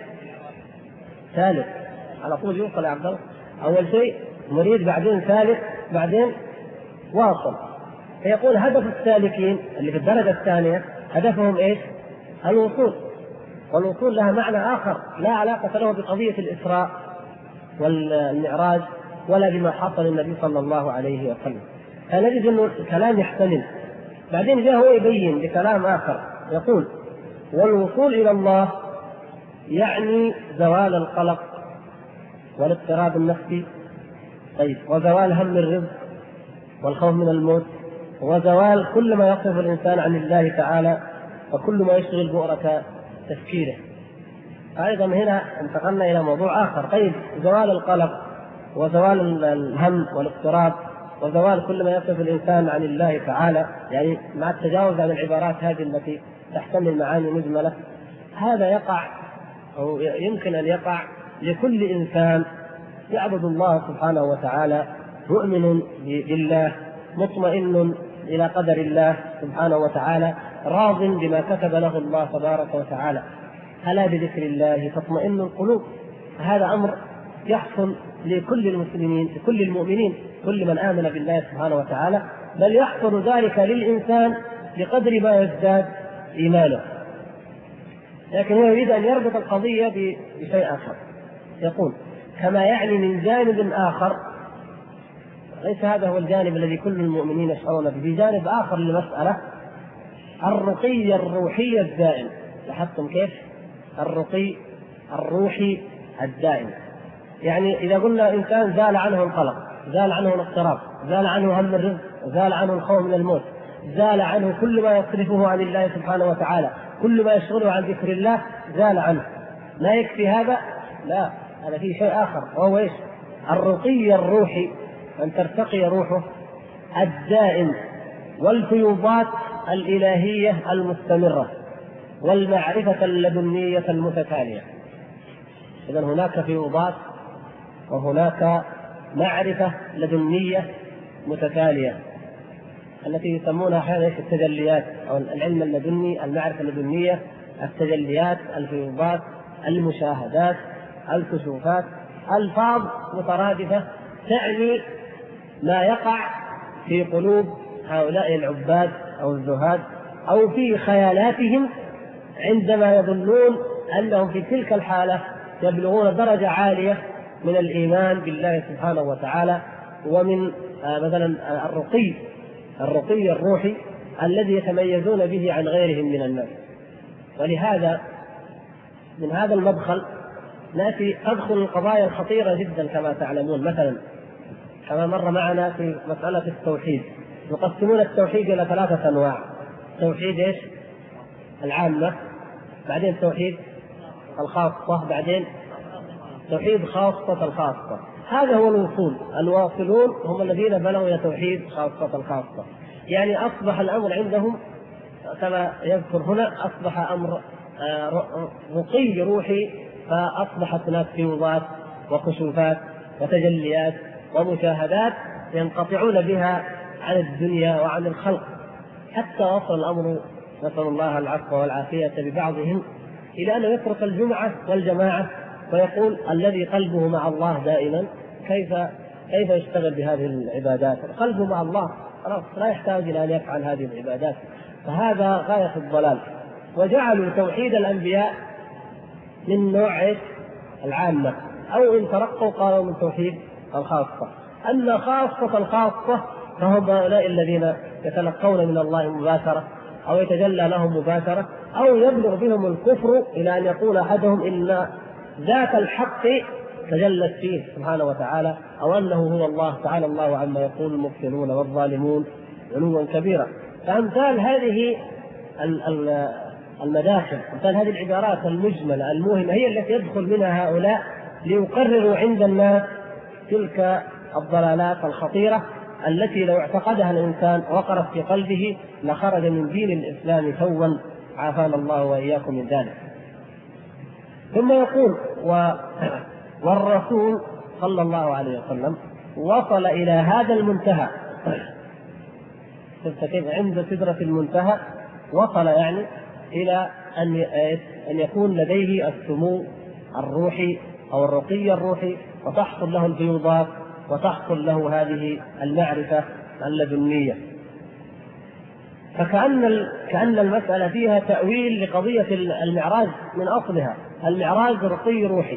ثالث، على طول يوصل يا عبد الله. أول شيء مريد، بعدين ثالث، بعدين واصل. فيقول هدف السالكين اللي في الدرجة الثانية هدفهم إيش؟ الوصول. والوصول لها معنى آخر لا علاقة له بقضية الإسراء والمعراج ولا بما حصل النبي صلى الله عليه وسلم. فنجد أنه الكلام يحتمل. بعدين جاء هو يبين بكلام آخر يقول والوصول إلى الله يعني زوال القلق والاضطراب النفسي، طيب، وزوال هم الرزق والخوف من الموت، وزوال كل ما يصرف الإنسان عن الله تعالى وكل ما يشغل بؤرة تفكيره. أيضا هنا انتقلنا إلى موضوع آخر. طيب زوال القلق وزوال الهم والاضطراب وزوال كل ما يصرف الإنسان عن الله تعالى، يعني مع التجاوز عن العبارات هذه التي تحتمل معاني مجملة، هذا يقع أو يمكن أن يقع لكل إنسان يعبد الله سبحانه وتعالى، مؤمن بالله، مطمئن إلى قدر الله سبحانه وتعالى، راض بما كتب له الله تبارك وتعالى. ألا بذكر الله تطمئن القلوب. هذا أمر يحصل لكل المسلمين، لكل المؤمنين، كل من آمن بالله سبحانه وتعالى، بل يحصل ذلك للإنسان بقدر ما يزداد إيمانه. لكن هو يريد أن يربط القضية بشيء آخر، يقول كما يعني من جانب آخر، ليس هذا هو الجانب الذي كل المؤمنين يشعرون به، في جانب آخر للمسألة، الرقي الروحي الدائم. لاحظتم كيف؟ الرقي الروحي الدائم، يعني إذا قلنا إنسان زال عنه القلق، زال عنه الاضطراب، زال عنه هم الرزق، زال عنه الخوف من الموت، زال عنه كل ما يصرفه عن الله سبحانه وتعالى، كل ما يشغله عن ذكر الله زال عنه، لا يكفي هذا؟ لا، هذا فيه شيء آخر، وهو إيش؟ الرقي الروحي، أن ترتقي روحه الدائم، والفيوضات الإلهية المستمرة، والمعرفة اللدنية المتتالية. إذن هناك فيوضات وهناك معرفة لدنية متتالية التي يسمونها أحيانا التجليات، أو العلم اللدني، المعرفة اللدنية، التجليات، الفيوضات، المشاهدات، الكشوفات، ألفاظ مترادفة تعني ما يقع في قلوب هؤلاء العباد أو الزهاد أو في خيالاتهم عندما يظنون أنهم في تلك الحالة يبلغون درجة عالية من الإيمان بالله سبحانه وتعالى، ومن مثلا الرقي الروحي الذي يتميزون به عن غيرهم من الناس. ولهذا من هذا المدخل تدخل القضايا الخطيرة جدا كما تعلمون. مثلا كما مر معنا في مسألة التوحيد، يقسمون التوحيد إلى 3 أنواع: توحيد إيش؟ العامة، بعدين توحيد الخاصة، بعدين توحيد خاصة الخاصة. هذا هو الوصول. الواصلون هم الذين بلغوا إلى توحيد خاصة الخاصة، يعني أصبح الأمر عندهم كما يذكر هنا، أصبح أمر رقي روحي، فأصبحت هناك فيوضات وكشوفات وتجليات ومشاهدات ينقطعون بها عن الدنيا وعن الخلق، حتى وصل الأمر نسأل الله العفو والعافية ببعضهم إلى أن يترك الجمعة والجماعة ويقول الذي قلبه مع الله دائما كيف يشتغل بهذه العبادات؟ قلبه مع الله خلاص، لا يحتاج إلى أن يفعل هذه العبادات. فهذا غاية الضلال. وجعلوا توحيد الأنبياء من نوع العامة، أو إن ترقوا قالوا من توحيد الخاصة. أما خاصة الخاصة فهم هؤلاء الذين يتلقون من الله مباشرة أو يتجلى لهم مباشرة، أو يبلغ بهم الكفر إلى أن يقول أحدهم إن ذات الحق تجلت فيه سبحانه وتعالى، أو أنه هو الله تعالى الله عما يقول المبطلون والظالمون علوا كبيرا. فأمثال هذه المداخل، أمثال هذه العبارات المجملة الموهمة هي التي يدخل منها هؤلاء ليقرروا عند الناس تلك الضلالات الخطيرة التي لو اعتقدها الإنسان وقرت في قلبه لخرج من دين الإسلام سوا، عافانا الله وإياكم من ذلك. ثم يقول والرسول صلى الله عليه وسلم وصل إلى هذا المنتهى. كيف عند سدرة المنتهى وصل، يعني إلى أن يكون لديه السمو الروحي أو الرقي الروحي، وتحصل له الفيوضات وتحصل له هذه المعرفة اللدنية. كأن المسألة فيها تأويل لقضية المعراج من أصلها. المعراج رقي روحي،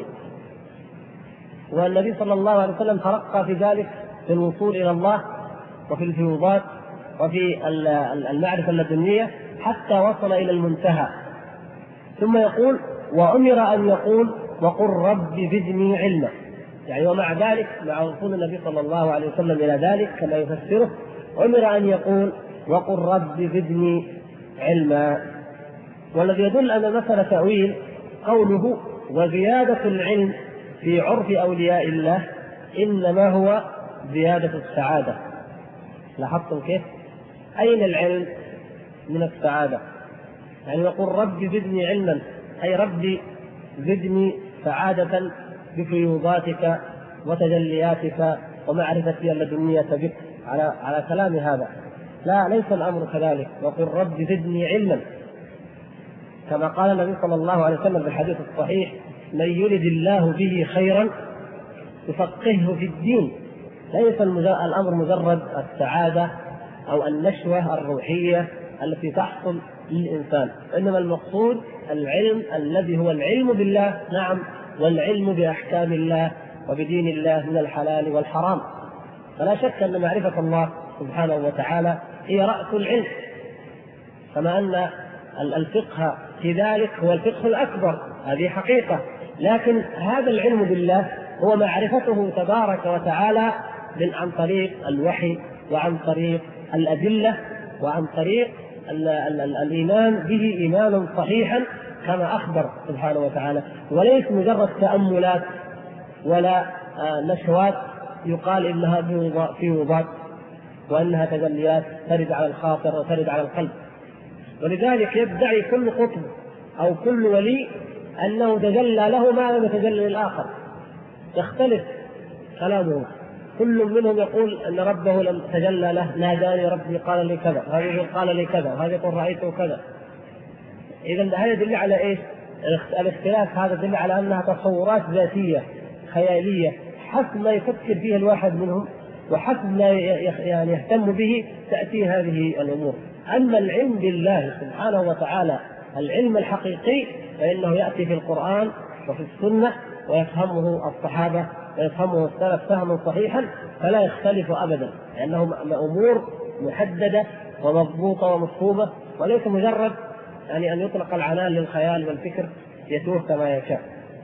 والنبي صلى الله عليه وسلم ترقى في ذلك في الوصول إلى الله وفي الفيوضات وفي المعرفة اللدنية حتى وصل إلى المنتهى. ثم يقول وأمر أن يقول وقل رب زدني علما، يعني ومع ذلك مع وصول النبي صلى الله عليه وسلم إلى ذلك كما يفسره أمر أن يقول وقل رب زدني علما. والذي يدل أن المسألة تأويل قوله وزيادة العلم في عرف أولياء الله إنما هو زيادة السعادة. لاحظتم كيف؟ أين العلم من السعادة؟ يعني يقول رب زدني علما، أي ربي زدني سعادة بفيوضاتك وتجلياتك ومعرفتي اللدنية بك، على كلام هذا. لا، ليس الأمر كذلك. وقل رب زدني علما، كما قال النبي صلى الله عليه وسلم في الحديث الصحيح من يرد الله به خيرا يفقهه في الدين. ليس الأمر مجرد السعادة أو النشوة الروحية التي تحصل للإنسان، إنما المقصود العلم الذي هو العلم بالله، نعم، والعلم بأحكام الله وبدين الله من الحلال والحرام. فلا شك أن معرفة الله سبحانه وتعالى هي رأس العلم، كما أن الفقه في ذلك هو الفقه الأكبر، هذه حقيقة. لكن هذا العلم بالله هو معرفته تبارك وتعالى عن طريق الوحي وعن طريق الأدلة وعن طريق الإيمان به إيمانا صحيحا كما أخبر سبحانه وتعالى، وليس مجرد تأملات ولا نشوات يقال إنها فيوضات وأنها تجليات ترد على الخاطر وترد على القلب. ولذلك يدعي كل قطب أو كل ولي أنه تجلى له ما لم يتجلى للآخر، يختلف كلامه. كل منهم يقول أن ربه لم تجلى له، ناداني ربي قال لي كذا، هذا يقول قال لي كذا، هذا يقول رأيته كذا. إذن هذا يدل على إيش؟ الاختلاف هذا يدل على أنها تصورات ذاتية خيالية، حسب ما يفكر فيه الواحد منهم وحسب ما يعني يهتم به تأتي هذه الأمور. أما العلم بالله سبحانه وتعالى العلم الحقيقي فإنه يأتي في القرآن وفي السنة ويفهمه الصحابة ويفهمه السلف فهما صحيحا فلا يختلف أبدا، لأنه أمور محددة ومضبوطة ومفهومة، وليس مجرد يعني أن يطلق العنان للخيال والفكر يتوه كما يشاء.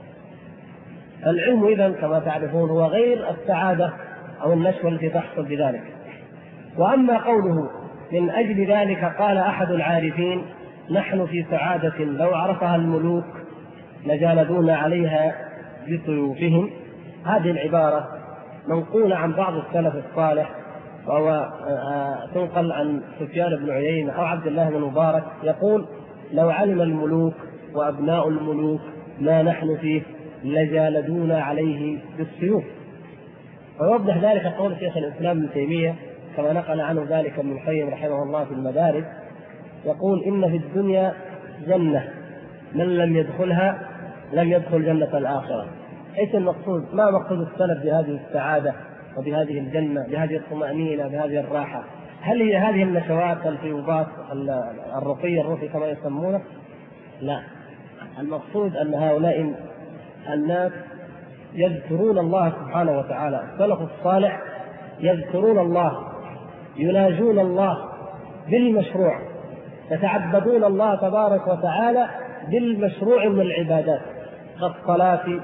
العلم إذن كما تعرفون هو غير السعادة أو النشوة التي تحصل بذلك. وأما قوله من أجل ذلك قال أحد العارفين نحن في سعادة لو عرفها الملوك لجالدونا عليها بسيوفهم، هذه العبارة منقولة عن بعض السلف الصالح، وهو تنقل عن سفيان بن عيينة أو عبد الله بن مبارك يقول لو علم الملوك وأبناء الملوك ما نحن فيه لجالدونا عليه بالسيوف. ويوضح ذلك قول شيخ الإسلام ابن تيمية كما نقل عنه ذلك ابن القيم رحمه الله في المدارج، يقول إن في الدنيا جنة من لم يدخلها لم يدخل جنة الآخرة. ايش المقصود؟ ما مقصود السلف بهذه السعادة وبهذه الجنة بهذه الطمأنينة بهذه الراحة؟ هل هي هذه النشوات الفيوضات الرقي الروحي كما يسمونه؟ لا، المقصود أن هؤلاء الناس يذكرون الله سبحانه وتعالى، السلف الصالح يذكرون الله، يناجون الله بالمشروع، يتعبدون الله تبارك وتعالى بالمشروع من العبادات كالصلاة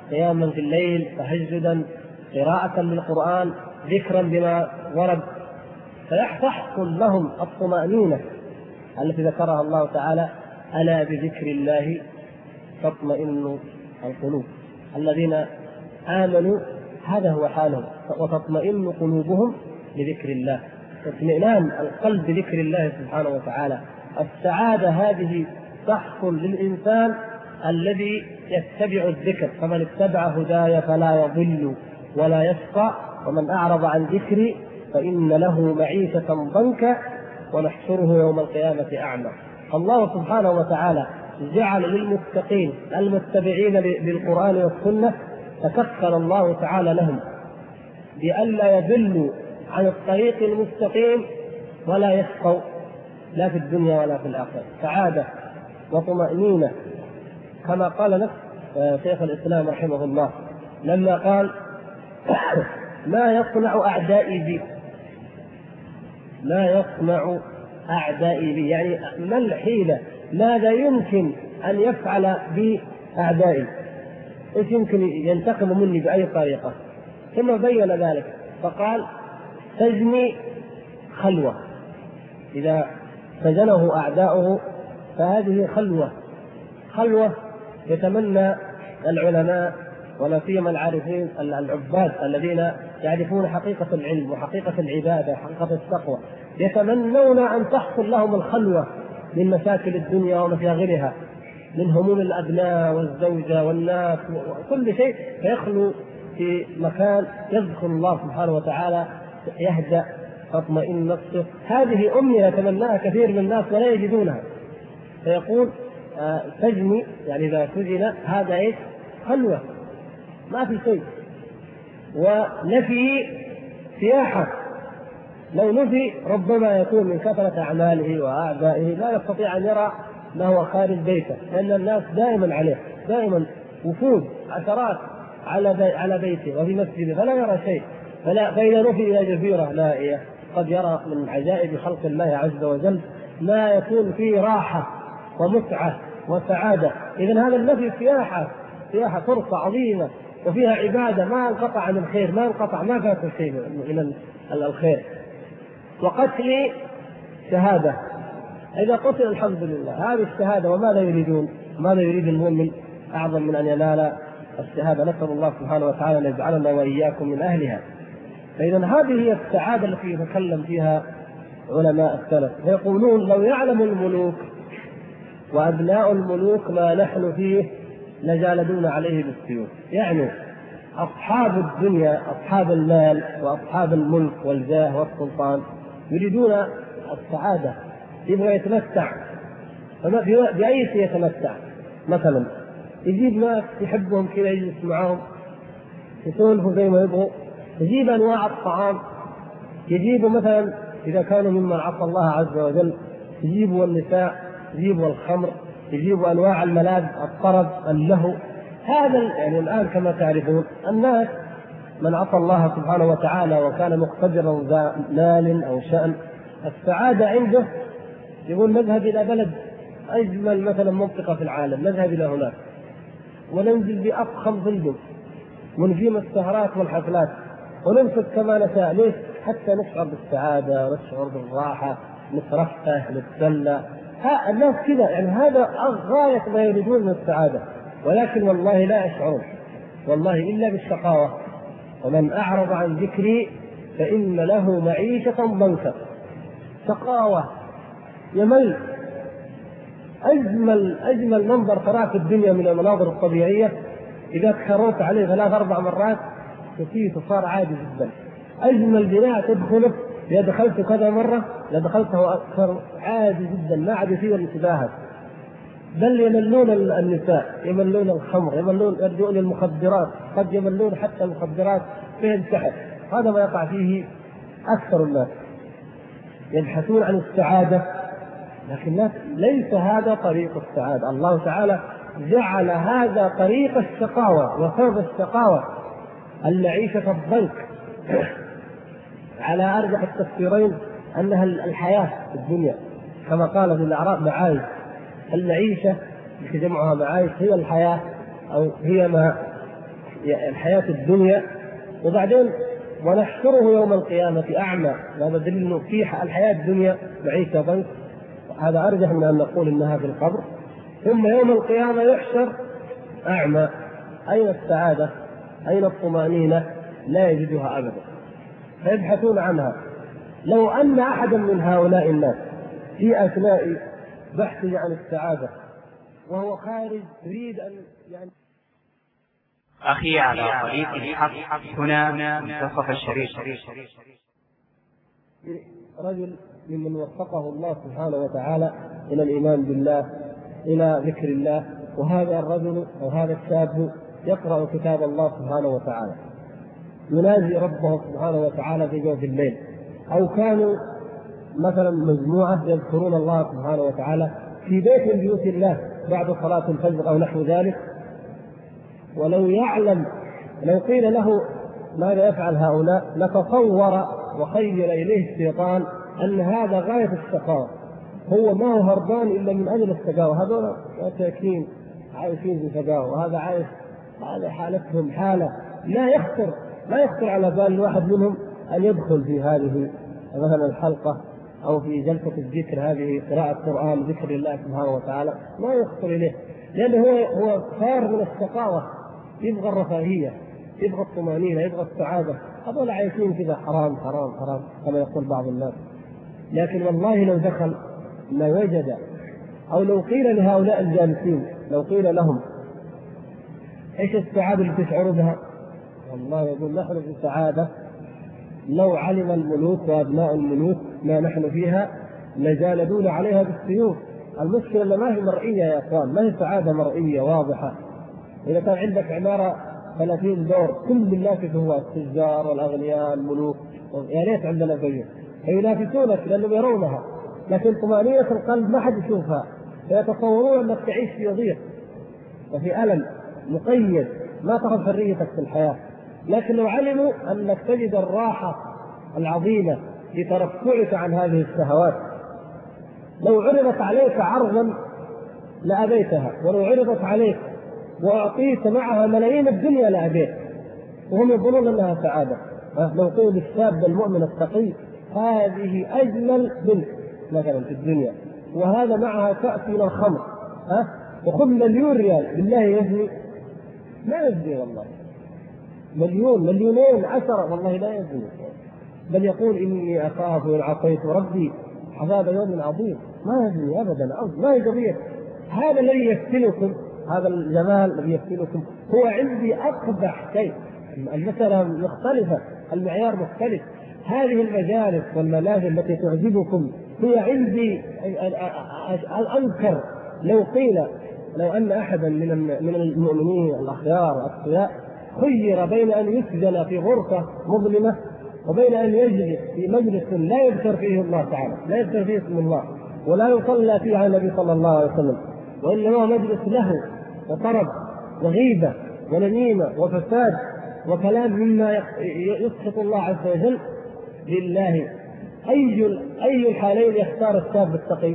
قياما في الليل، تهجدا، قراءة للقرآن، ذكرا بما ورد، فيحصل لهم الطمأنينة التي ذكرها الله تعالى: ألا بذكر الله تطمئن القلوب. الذين آمنوا هذا هو حالهم، وتطمئن قلوبهم بذكر الله. اطمئنان القلب بذكر الله سبحانه وتعالى. السعادة هذه تحصل للإنسان الذي يتبع الذكر، فمن اتبع هداي فلا يضل ولا يشقى، ومن أعرض عن ذكري فإن له معيشة ضنكا ونحشره يوم القيامة أعمى. الله سبحانه وتعالى جعل للمتقين المتبعين للقرآن والسنة تكفل الله تعالى لهم بألا يضلوا عن الطريق المستقيم ولا يشقوا لا في الدنيا ولا في الآخرة. سعادة وطمأنينة، كما قال نفس شيخ الإسلام رحمه الله لما قال: ما يصنع أعدائي بي، ما يصنع أعدائي بي، يعني ما الحيلة، ماذا يمكن أن يفعل بي أعدائي، إيش يمكن ينتقم مني بأي طريقة. ثم بين ذلك فقال: سجني خلوة، إذا سجنه أعداؤه فهذه خلوة يتمنى العلماء ولا سيما العارفين العباد الذين يعرفون حقيقة العلم وحقيقة العبادة وحقيقة التقوى، يتمنون أن تحصل لهم الخلوة من مشاكل الدنيا ومشاغلها، من هموم الأبناء والزوجة والناس وكل شيء، فيخلو في مكان يذكر الله سبحانه وتعالى، يهدأ، تطمئن نفسه. هذه أمنية يتمناها كثير من الناس ولا يجدونها. فيقول: سجني، يعني إذا سجن هذا إيش؟ خلوة، ما في شيء. ونفي سياحة، لو نفي ربما يكون من كثرة أعماله وأعدائه لا يستطيع أن يرى ما هو خارج بيته، لأن الناس دائما عليه، دائما وفود عشرات على بيته وفي مسجده فلا يرى شيء. فإذا نفي إلى جزيرة نائية قد يرى من عجائب خلق الله عز وجل ما يكون فيه راحة ومتعة وسعادة. إذن هذا النفي سياحة فرصة عظيمة وفيها عبادة، ما انقطع عن الخير، ما فات شيء من الخير. وقتل شهادة، إذا قتل الحمد لله، هذه الشهادة. وماذا يريدون؟ ماذا يريد المؤمن أعظم من أن ينال الشهادة؟ نسأل الله سبحانه وتعالى أن يجعلنا وإياكم من أهلها. فإذا هذه هي السعادة التي يتكلم فيها علماء السلف، فيقولون: لو يعلم الملوك وأبناء الملوك ما نحن فيه لجالدون عليه بالسيوف. يعني أصحاب الدنيا، أصحاب المال وأصحاب الملك والجاه والسلطان يريدون السعادة، يبغى يتمتع. بأي شيء يتمتع؟ مثلا يجيب ناس يحبهم كذا، يجلس معهم يسولفوا زي ما يبغوا، يجيب أنواع الطعام، يجيبوا مثلا إذا كانوا ممن عصى الله عز وجل يجيبوا النساء، يجيبوا الخمر، يجيبوا أنواع الملاذ، الطرب، اللهو. هذا يعني الآن كما تعرفون الناس من عصى الله سبحانه وتعالى وكان مقتدرا ذا مال أو شأن، السعادة عنده يقول: نذهب إلى بلد أجمل مثلا منطقة في العالم، نذهب إلى هناك وننزل بأفخم فندق ونقيم السهرات والحفلات وننفق كما نشاء. ليش؟ حتى نشعر بالسعادة ونشعر بالراحة، نترفه، نتسلى. الناس كذا، يعني هذا غاية ما يريدون من السعادة، ولكن والله لا يشعرون والله إلا بالشقاوة. ومن أعرض عن ذكري فإن له معيشة ضنكا. شقاوة، يمل. أجمل منظر تراه في الدنيا من المناظر الطبيعية إذا تكررت عليه 3-4 مرات نسيته، صار عادي جدا. أجمل بناء تدخله إذا دخلت كذا مرة، إذا دخلته أكثر، عادي جدا، ما عاد فيه الانتباه. بل يملون النساء، يملون الخمر، يرجعون المخدرات، قد يملون حتى المخدرات فيها السحر. هذا ما يقع فيه أكثر الناس، يبحثون عن السعادة، لكن ليس هذا طريق السعادة. الله تعالى جعل هذا طريق الشقاوة، وسبب الشقاوة المعيشة الضنك. على أرجح التفسيرين أنها الحياة في الدنيا، كما قال في الأعراب: معايش. المعيشة جمعها معايش، هي الحياة أو هي ما الحياة الدنيا، وبعدين ونحشره يوم القيامة أعمى. هذا دليل أنه في الحياة الدنيا معيشة ضنك، هذا أرجح من أن نقول إنها في القبر. ثم يوم القيامة يحشر أعمى. أين السعادة؟ أين الطمأنينة؟ لا يجدها أبدا، فيبحثون عنها. لو أن أحدا من هؤلاء الناس في أثناء بحثه عن السعادة وهو خارج يريد أن يعني أخي على طريق الحق، هنا منتصف الشريط. رجل ممن وفقه الله سبحانه وتعالى إلى الإيمان بالله، إلى ذكر الله، وهذا الرجل أو هذا الشاب يقرأ كتاب الله سبحانه وتعالى، يناجي ربه سبحانه وتعالى في جوف الليل، أو كانوا مثلا مجموعة يذكرون الله سبحانه وتعالى في بيت من بيوت الله بعد صلاة الفجر أو نحو ذلك. ولو يعلم، لو قيل له ماذا يفعل هؤلاء لتصور وخيل إليه الشيطان أن هذا غاية الشقاوة، هو ما هو هربان إلا من أجل الشقاوة، هذول مساكين عايشين في شقاوة، وهذا عايش، هذا حالتهم حالة لا يخطر على بال الواحد منهم أن يدخل في هذه مثلا الحلقة أو في جلسة الذكر، هذه قراءة قرآن ذكر الله سبحانه وتعالى، ما يخطر إليه، لأنه هو صار من الشقاوة، يبغى الرفاهية، يبغى الطمأنينة، يبغى السعادة. هذول عايشين كذا حرام حرام حرام كما يقول بعض الناس. لكن والله لو دخل ما وجد، أو لو قيل لهؤلاء الجالسين، لو قيل لهم إيش السعادة اللي تشعروا بها؟ والله يقول نحن في سعادة لو علم الملوك وأبناء الملوك ما نحن فيها لجالدون عليها بالسيوف. المشكلة ما هي مرئية يا أخوان، ما هي سعادة مرئية واضحة. إذا كان عندك عمارة 30 دور كل الناس هو التجار والأغنياء الملوك، يا ريت عندنا زيه، فينافسونك لأنهم يرونها، لكن طمأنينة القلب ما حد يشوفها، فيتصورون أنك تعيش في ضيق وفي ألم مقيد، ما تأخذ حريتك في الحياة. لكن لو علموا أنك تجد الراحة العظيمة في ترفعك عن هذه الشهوات، لو عرضت عليك عرضا لأبيتها، ولو عرضت عليك وأعطيت معها ملايين الدنيا لأبيت، وهم يظنون أنها سعادة. لو قيل الشاب المؤمن التقي هذه أجمل بنت مثلا في الدنيا، وهذا معها كأس من الخمر، وخذ مليون ريال، بالله يزني؟ ما يزني والله، مليونين 10 والله لا يزني، بل يقول إني أخاف إن عصيت ربي عذاب يوم عظيم. ما يزني أبدا، ما هي قضية. هذا الذي يفتنكم، هذا الجمال الذي يفتنكم هو عندي أقبح شيء. المسألة مختلفة، المعيار مختلف. هذه المجالس والملاهي التي تعجبكم هي عندي الأنكر. لو قيل لو أن أحدا من المؤمنين الأخيار الأتقياء خير بين أن يسجن في غرفة مظلمة وبين أن يجلس في مجلس لا يذكر فيه الله تعالى، لا يذكر فيه اسم الله، ولا يصلى فيه على النبي صلى الله عليه وسلم، وإنما مجلس له وطرب وغيبة ونميمة وفساد وكلام مما يسخط الله عز وجل، لله أي الحالين يختار الشاب التقي؟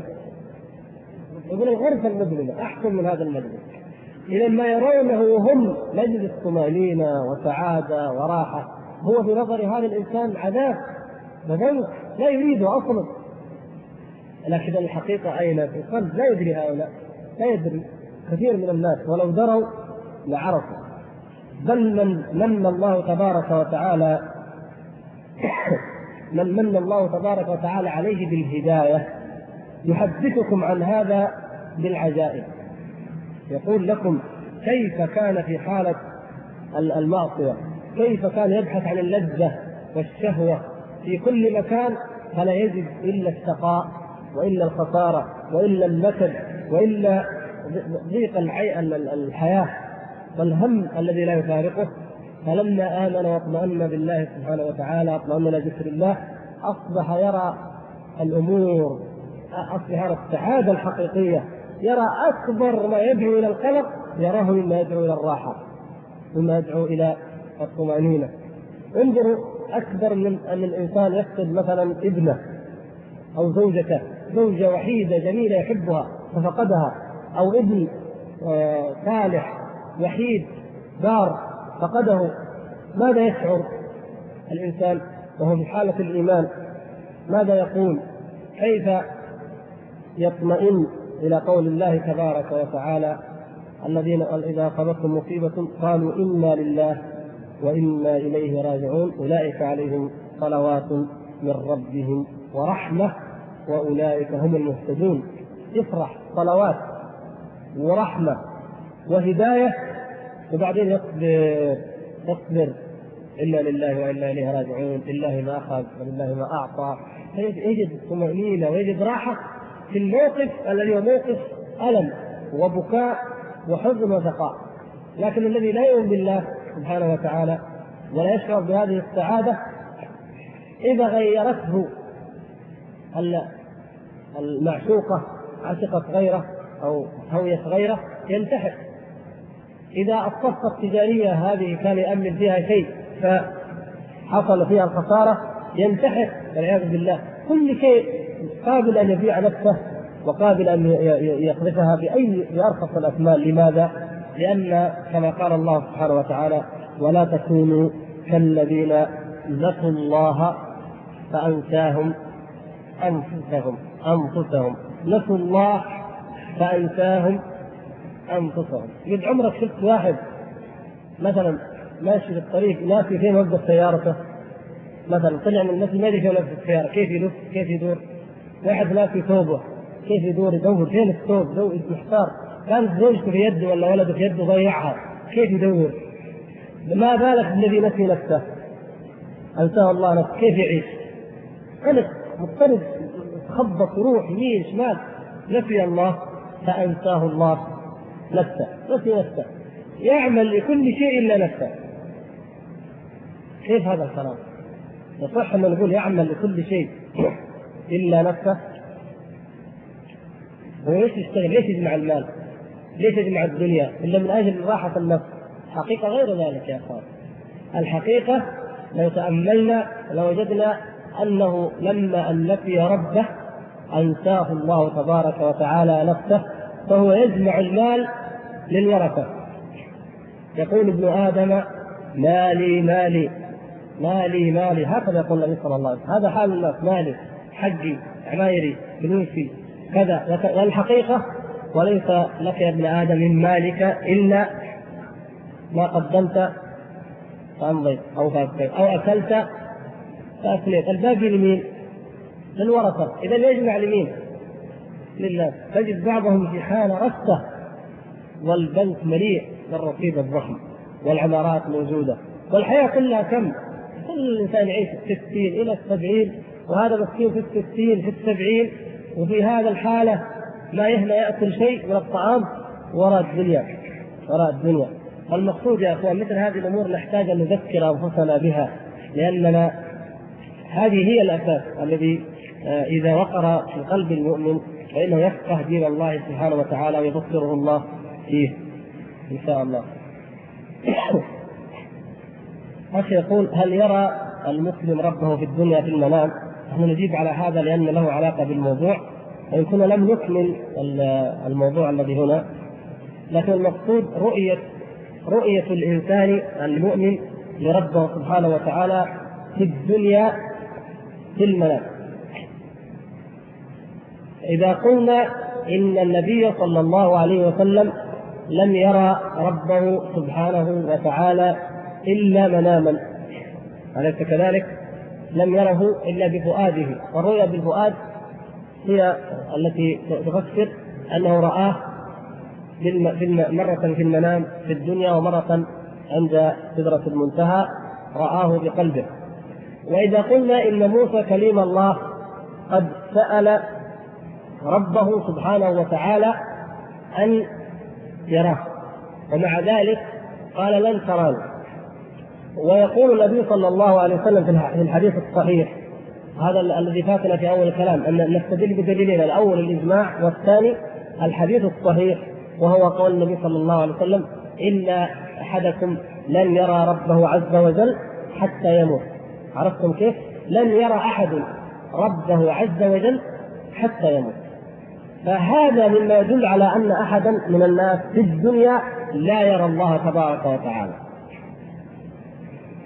يقول الغرفة المظلمة أحسن من هذا المجلس. إذا ما يرونه هم مجلس طمأنينة وسعادة وراحة، هو في نظر هذا الإنسان عذاب وضنك لا يريده أصلا. لكن الحقيقة أين في القلب؟ لا يدري هؤلاء، لا يدري كثير من الناس، ولو دروا لعرفوا. بل من الله تبارك وتعالى من الله تبارك وتعالى عليه بالهداية يحدثكم عن هذا بالعجائب. يقول لكم كيف كان في حالة المعصية، كيف كان يبحث عن اللذة والشهوة في كل مكان، فلا يجد إلا الشقاء وإلا الخسارة وإلا النكد وإلا ضيق الحياة والهم الذي لا يفارقه. فلما آمن واطمأن بالله سبحانه وتعالى، اطمأن لذكر الله، أصبح يرى الأمور، أصبح يرى السعادة الحقيقية، يرى أكبر ما يدعو إلى القلق يراه مما يدعو إلى الراحة، مما يدعو إلى الطمأنينة. انظروا، أكبر من أن الإنسان يفقد مثلا ابنه أو زوجته، زوجة وحيدة جميلة يحبها ففقدها، أو ابن صالح وحيد بار فقده ماذا يشعر الإنسان وهو في حالة الإيمان؟ ماذا يقول؟ كيف يطمئن إلى قول الله تبارك وتعالى: الذين إذا أصابتهم مصيبة قالوا إنا لله وإنا إليه راجعون أولئك عليهم صلوات من ربهم ورحمة وأولئك هم المهتدون. يفرح صلوات ورحمة وهداية، وبعدين يصبر إنا لله وإنا إليه راجعون، لله ما أخذ ولله ما أعطى. يجد طمأنينة ويجد راحة في الموقف الذي هو موقف ألم وبكاء وحزن وشقاء. لكن الذي لا يؤمن بالله سبحانه وتعالى ولا يشعر بهذه السعادة، إذا غيرته المعشوقة عشقت غيره أو هويت غيره ينتحر. إذا الصفقة التجارية هذه كان يأمن فيها شيء فحصل فيها الخسارة ينتحر والعياذ بالله. كل شيء قابل أن يبيع نفسه وقابل أن يقذفها بأرخص الأثمان. لماذا؟ لأن كما قال الله سبحانه وتعالى: ولا تكونوا كالذين نسوا الله فأنساهم أنفسهم. نسوا الله فأنساهم أنفسهم. قد عمرك شفت واحد مثلا ماشي في الطريق ناسي فين وقف سيارته؟ مثلا طلع من الناس ما يدري فين وقف السيارة، كيف يلف كيف يدور؟ واحد ناسي ثوبه، كيف يدور فين الثوب؟ محتار. كانت زوجته في يده ولا ولده في يده ضيعها، كيف يدور؟ ما بالك الذي نسي نفسه أنساه الله نفسه، كيف يعيش؟ قلق مضطرب خبط روح يمين شمال. نسي الله فأنساه الله نفسه، نسي نفسه، يعمل لكل شيء إلا نفسه. كيف هذا الكلام؟ يصح أن نقول يعمل لكل شيء إلا نفسه؟ وليش يشتغل؟ ليش يجمع المال؟ ليش يجمع الدنيا إلا من أجل راحة النفس؟ حقيقة غير ذلك يا أخوان. الحقيقة لو تأملنا لوجدنا أنه لما أن نسي ربه أنساه الله تبارك وتعالى نفسه، فهو يجمع المال للورثة. يقول ابن آدم: مالي مالي مالي مالي، هكذا يقول النبي صلى الله عليه وسلم. هذا حال الناس: مالي، حقي، عمايري، فلوسي، كذا. والحقيقة: وليس لك يا ابن آدم من مالك إلا ما قدمت فأمضيت أو فأبقيت أو أكلت فأكليت. الباقي لمين؟ للورثة. إذا يجمع لمين؟ لله. تجد بعضهم في حالة رثة والبنك مليء بالرصيد الضخم والعمارات موجودة والحياة كلها كم؟ كل إنسان يعيش 60 إلى 70، وهذا مسكين في 60 في 70، وفي هذا الحالة لا يأكل شيء من الطعام وراء الدنيا. المقصود يا أخوان مثل هذه الأمور نحتاج أن نذكر أنفسنا بها، لأننا هذه هي الأساس الذي إذا وقر في قلب المؤمن فإنه يفقه دين الله سبحانه وتعالى ويبصره الله فيه إن شاء الله. أخي يقول: هل يرى المسلم ربه في الدنيا في المنام؟ نحن نجيب على هذا لأن له علاقة بالموضوع، وإن كنا لم نكمل الموضوع الذي هنا، لكن المقصود رؤية الإنسان المؤمن لربه سبحانه وتعالى في الدنيا في المنام. إذا قلنا إن النبي صلى الله عليه وسلم لم يرى ربه سبحانه وتعالى إلا مناما، أليس كذلك؟ لم يره إلا بفؤاده، والرؤيا بالفؤاد هي التي تفسر أنه رآه مرة في المنام في الدنيا ومرة عند سدرة المنتهى رآه بقلبه. وإذا قلنا إن موسى كليم الله قد سأل ربه سبحانه وتعالى أن يراه، ومع ذلك قال: لن تراني. ويقول النبي صلى الله عليه وسلم في الحديث الصحيح هذا الذي فاتنا في أول الكلام أن نستدل بدليلين: الأول الإجماع، والثاني الحديث الصحيح، وهو قول النبي صلى الله عليه وسلم: إن أحدكم لن يرى ربه عز وجل حتى يموت. عرفتم كيف؟ لن يرى أحد ربه عز وجل حتى يموت. فهذا مما يدل على أن أحدا من الناس في الدنيا لا يرى الله تبارك وتعالى.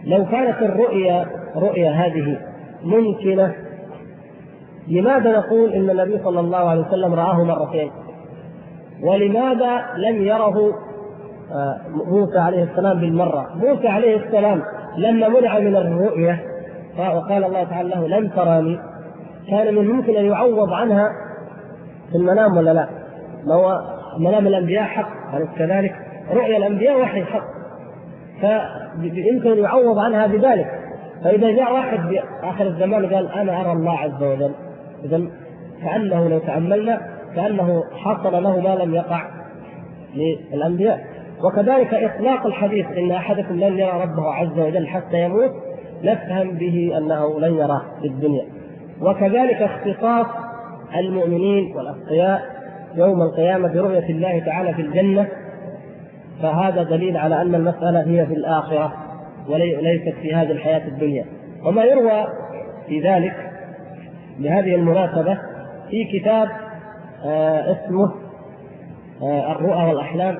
لو كانت رؤيا هذه ممكنة، لماذا نقول إن النبي صلى الله عليه وسلم رآه مرتين؟ ولماذا لم يره موسى عليه السلام بالمرة؟ موسى عليه السلام لما منع من الرؤية وقال الله تعالى له لن تراني، كان من الممكن أن يعوض عنها في المنام ولا لا؟ ما هو منام الأنبياء حق، أليس كذلك؟ رؤيا الأنبياء وحي حق، فيمكن أن يعوض عنها بذلك. فإذا جاء واحد بآخر الزمان قال أنا أرى الله عز وجل، إذن كأنه لو تأملنا كأنه حصل له ما لم يقع للأنبياء. وكذلك إطلاق الحديث إن أحدكم لن يرى ربه عز وجل حتى يموت، نفهم به أنه لن يراه في الدنيا. وكذلك اختصاص المؤمنين والأتقياء يوم القيامة برؤية الله تعالى في الجنة، فهذا دليل على أن المسألة هي في الآخرة وليست في هذه الحياة الدنيا. وما يروى في ذلك بهذه المناسبة في كتاب اسمه الرؤى والأحلام،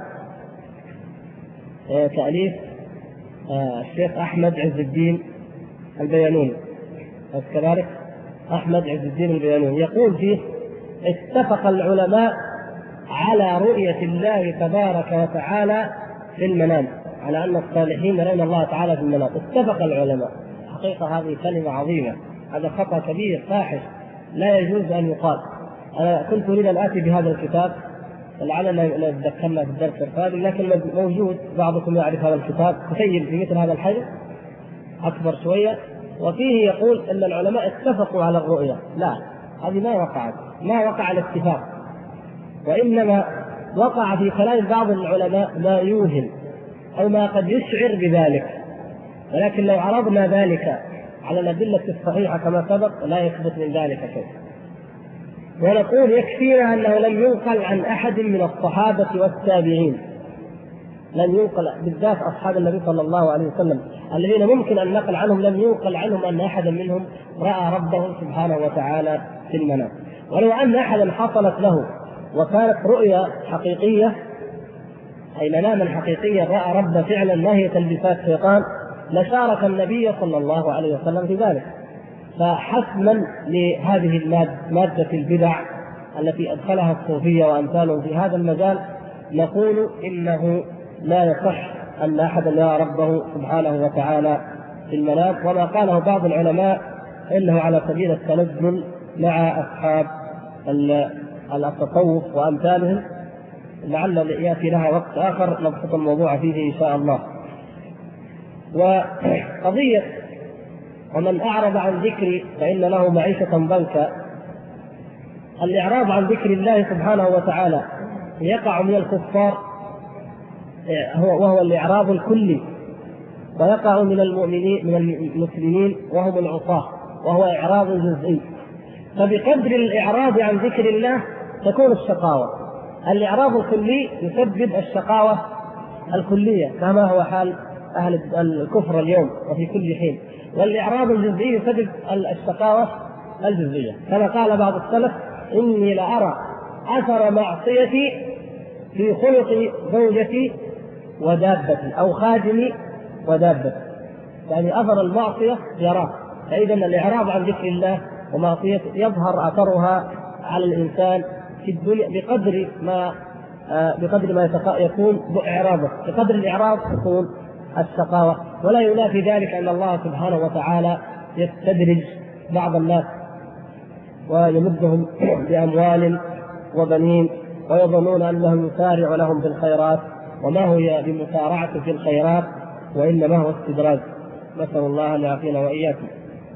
تأليف الشيخ أحمد عز الدين البيانوني، كذلك أحمد عز الدين البيانوني، يقول فيه: اتفق العلماء على رؤية الله تبارك وتعالى في المنام، على أن الصالحين يرون الله تعالى في المنام. اتفق العلماء. حقيقة هذه كلمة عظيمة، هذا خطأ كبير فاحش لا يجوز أن يقال. أنا كنت أريد أن آتي بهذا الكتاب، لعلنا لا نتذكرنا في الدرس القادم، لكن موجود، بعضكم يعرف هذا الكتاب، تخيل في مثل هذا الحجم أكبر شوية، وفيه يقول أن العلماء اتفقوا على الرؤية. لا، هذه ما وقع الاتفاق، وإنما وقع في كلام بعض العلماء ما يوهم أو ما قد يشعر بذلك، ولكن لو عرضنا ذلك على الأدلة الصحيحة كما سبق لا يثبت من ذلك شيء. ونقول يكفينا أنه لم ينقل عن أحد من الصحابة والتابعين، لم ينقل بالذات أصحاب النبي صلى الله عليه وسلم الذين ممكن أن نقل عنهم، لم ينقل عنهم أن أحدا منهم رأى ربه سبحانه وتعالى في المنام. ولو أن أحدا حصلت له وكانت رؤيا حقيقية أي مناما حقيقيا رأى ربه فعلا ما هي تلبيسات شيطان، لشارك النبي صلى الله عليه وسلم في ذلك. فحسما لهذه مادة البدع التي أدخلها الصوفية وأمثالهم في هذا المجال، نقول إنه لا يصح أن أحدا يرى ربه سبحانه وتعالى في المنام. وما قاله بعض العلماء إنه على سبيل التنزل مع أصحاب التصوف وأمثالهم، لعل يأتي لها وقت آخر نبسط الموضوع فيه إن شاء الله. وقضية ومن أعرض عن ذكري فإن له معيشة ضنكا، الإعراض عن ذكر الله سبحانه وتعالى يقع من الكفار وهو الإعراض الكلي، ويقع من المؤمنين من المسلمين وهم العصاة وهو إعراض جزئي. فبقدر الإعراض عن ذكر الله تكون الشقاوة. الإعراض الكلي يسبب الشقاوة الكلية كما هو حال أهل الكفر اليوم وفي كل حين، والإعراض الجزئي يسبب الشقاوة الجزئية، كما قال بعض السلف: إني لأرى أثر معصيتي في خلق زوجتي ودابتي أو خادمي ودابتي، يعني أثر المعصية يراه. فإذا الإعراض عن ذكر الله ومعصيته يظهر أثرها على الإنسان في الدنيا بقدر ما يكون إعراضه، بقدر الإعراض تكون الشقاوة. ولا ينافي ذلك أن الله سبحانه وتعالى يستدرج بعض الناس ويمدهم بأموال وبنين ويظنون أنهم يسارع لهم في الخيرات، وما هو بمسارعة في الخيرات وإنما هو استدراج. نسأل الله أن يعافينا وإياكم.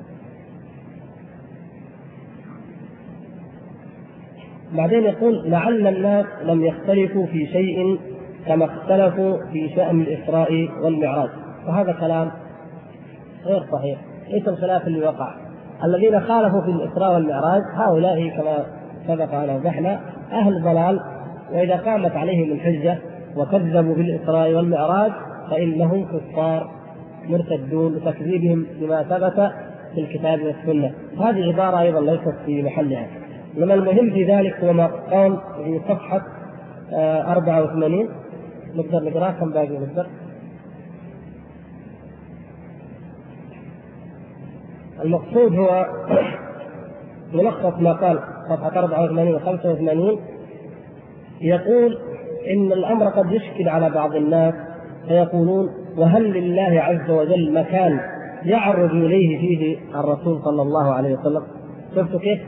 بعدين يقول: لعل الناس لم يختلفوا في شيء كما اختلفوا في شأن الإسراء والمعراج. وهذا كلام غير صحيح، ليس الخلاف اللي وقع. الذين خالفوا في الإسراء والمعراج هؤلاء كما سبق أن وضحنا أهل ضلال، وإذا قامت عليهم الحجة وكذبوا بالإسراء والمعراج فإنهم كفار مرتدون لتكذيبهم بما ثبت في الكتاب والسنة. هذه عبارة أيضا ليست في محلها، لما المهم في ذلك هو ما قال في صفحة 84. نقدر نقرأ كم باقي؟ نقدر المقصود هو ملخص ما قال صفحة 84 و 85. يقول إن الأمر قد يشكل على بعض الناس فيقولون: وهل لله عز وجل مكان يعرض إليه فيه الرسول صلى الله عليه وسلم؟ شفتوا كيف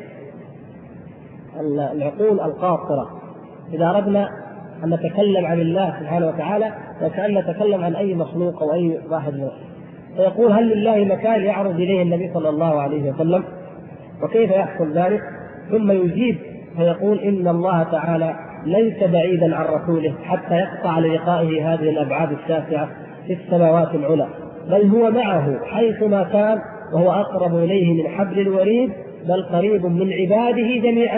العقول القاصرة إذا أردنا أن نتكلم عن الله سبحانه وتعالى وكأن نتكلم عن أي مخلوق أو أي واحد منه، فيقول: هل لله مكان يعرض إليه النبي صلى الله عليه وسلم؟ وكيف يحصل ذلك؟ ثم يجيب فيقول: إن الله تعالى ليس بعيدا عن رسوله حتى يقطع للقائه هذه الأبعاد الشاسعة في السماوات العلى، بل هو معه حيثما كان وهو أقرب إليه من حبل الوريد، بل قريب من عباده جميعا.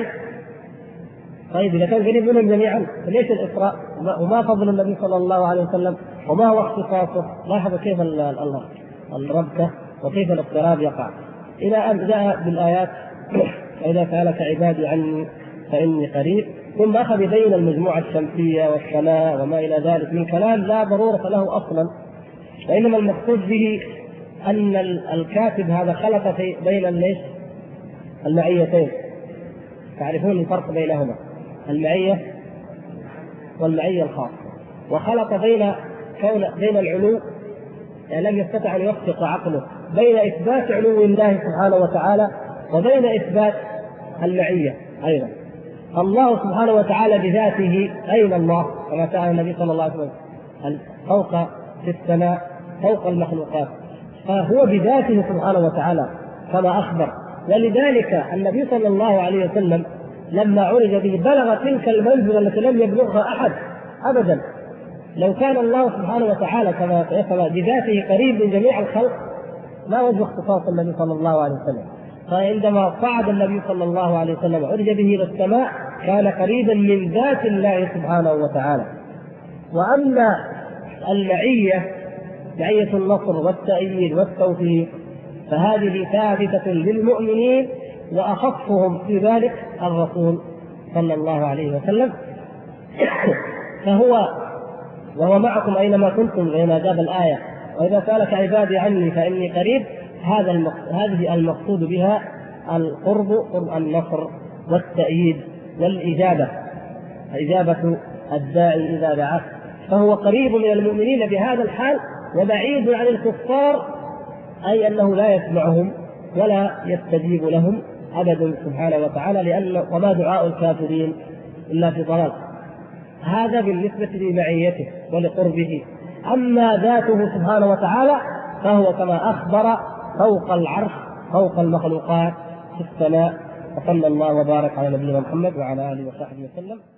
طيب إذا كان قريب منهم جميعا فليش الإسراء؟ وما فضل النبي صلى الله عليه وسلم وما هو اختصاصه؟ لاحظوا كيف الربكة وكيف الاضطراب يقع إلى أن جاء بالآيات: فإذا سألك عبادي عني فإني قريب. ثم أخذ بين المجموعة الشمسية والسماء وما إلى ذلك من كلام لا ضرورة له أصلا، وإنما المقصود به أن الكاتب هذا خلط بين المعيتين. تعرفون الفرق بينهما، المعية والمعية الخاصة، وخلط بين العلو، يعني لم يستطع أن يوفق عقله بين إثبات علو الله سبحانه وتعالى وبين إثبات المعية أيضا. الله سبحانه وتعالى بذاته أين الله؟ كما سأل النبي صلى الله عليه وسلم: فوق في السماء فوق المخلوقات، فهو بذاته سبحانه وتعالى كما أخبر. ولذلك النبي صلى الله عليه وسلم لما عرج به بلغ تلك المنزلة التي لم يبلغها أحد أبدا. لو كان الله سبحانه وتعالى كما بذاته قريب من جميع الخلق ما وجه اختصاص النبي صلى الله عليه وسلم. فعندما صعد النبي صلى الله عليه وسلم عرج به إلى السماء كان قريبا من ذات الله سبحانه وتعالى. وأما المعية، معية النصر والتأييد والتوفيق، فهذه ثابتة للمؤمنين وأخصهم في ذلك الرسول صلى الله عليه وسلم. وهو معكم أينما كنتم، لما جاب الآية: وإذا سألك عبادي عني فإني قريب. هذه المقصود بها القرب، قرب النصر والتأييد والإجابة، إجابة الداعي إذا دعاه. فهو قريب من المؤمنين بهذا الحال وبعيد عن الكفار، أي أنه لا يسمعهم ولا يستجيب لهم أبدا سبحانه وتعالى، لأن وما دعاء الكافرين إلا في ضلال. هذا بالنسبة لمعيته ولقربه. أما ذاته سبحانه وتعالى فهو كما أخبر فوق العرش فوق المخلوقات في السماء. وصلى الله وبارك على نبينا محمد وعلى آله وصحبه وسلم.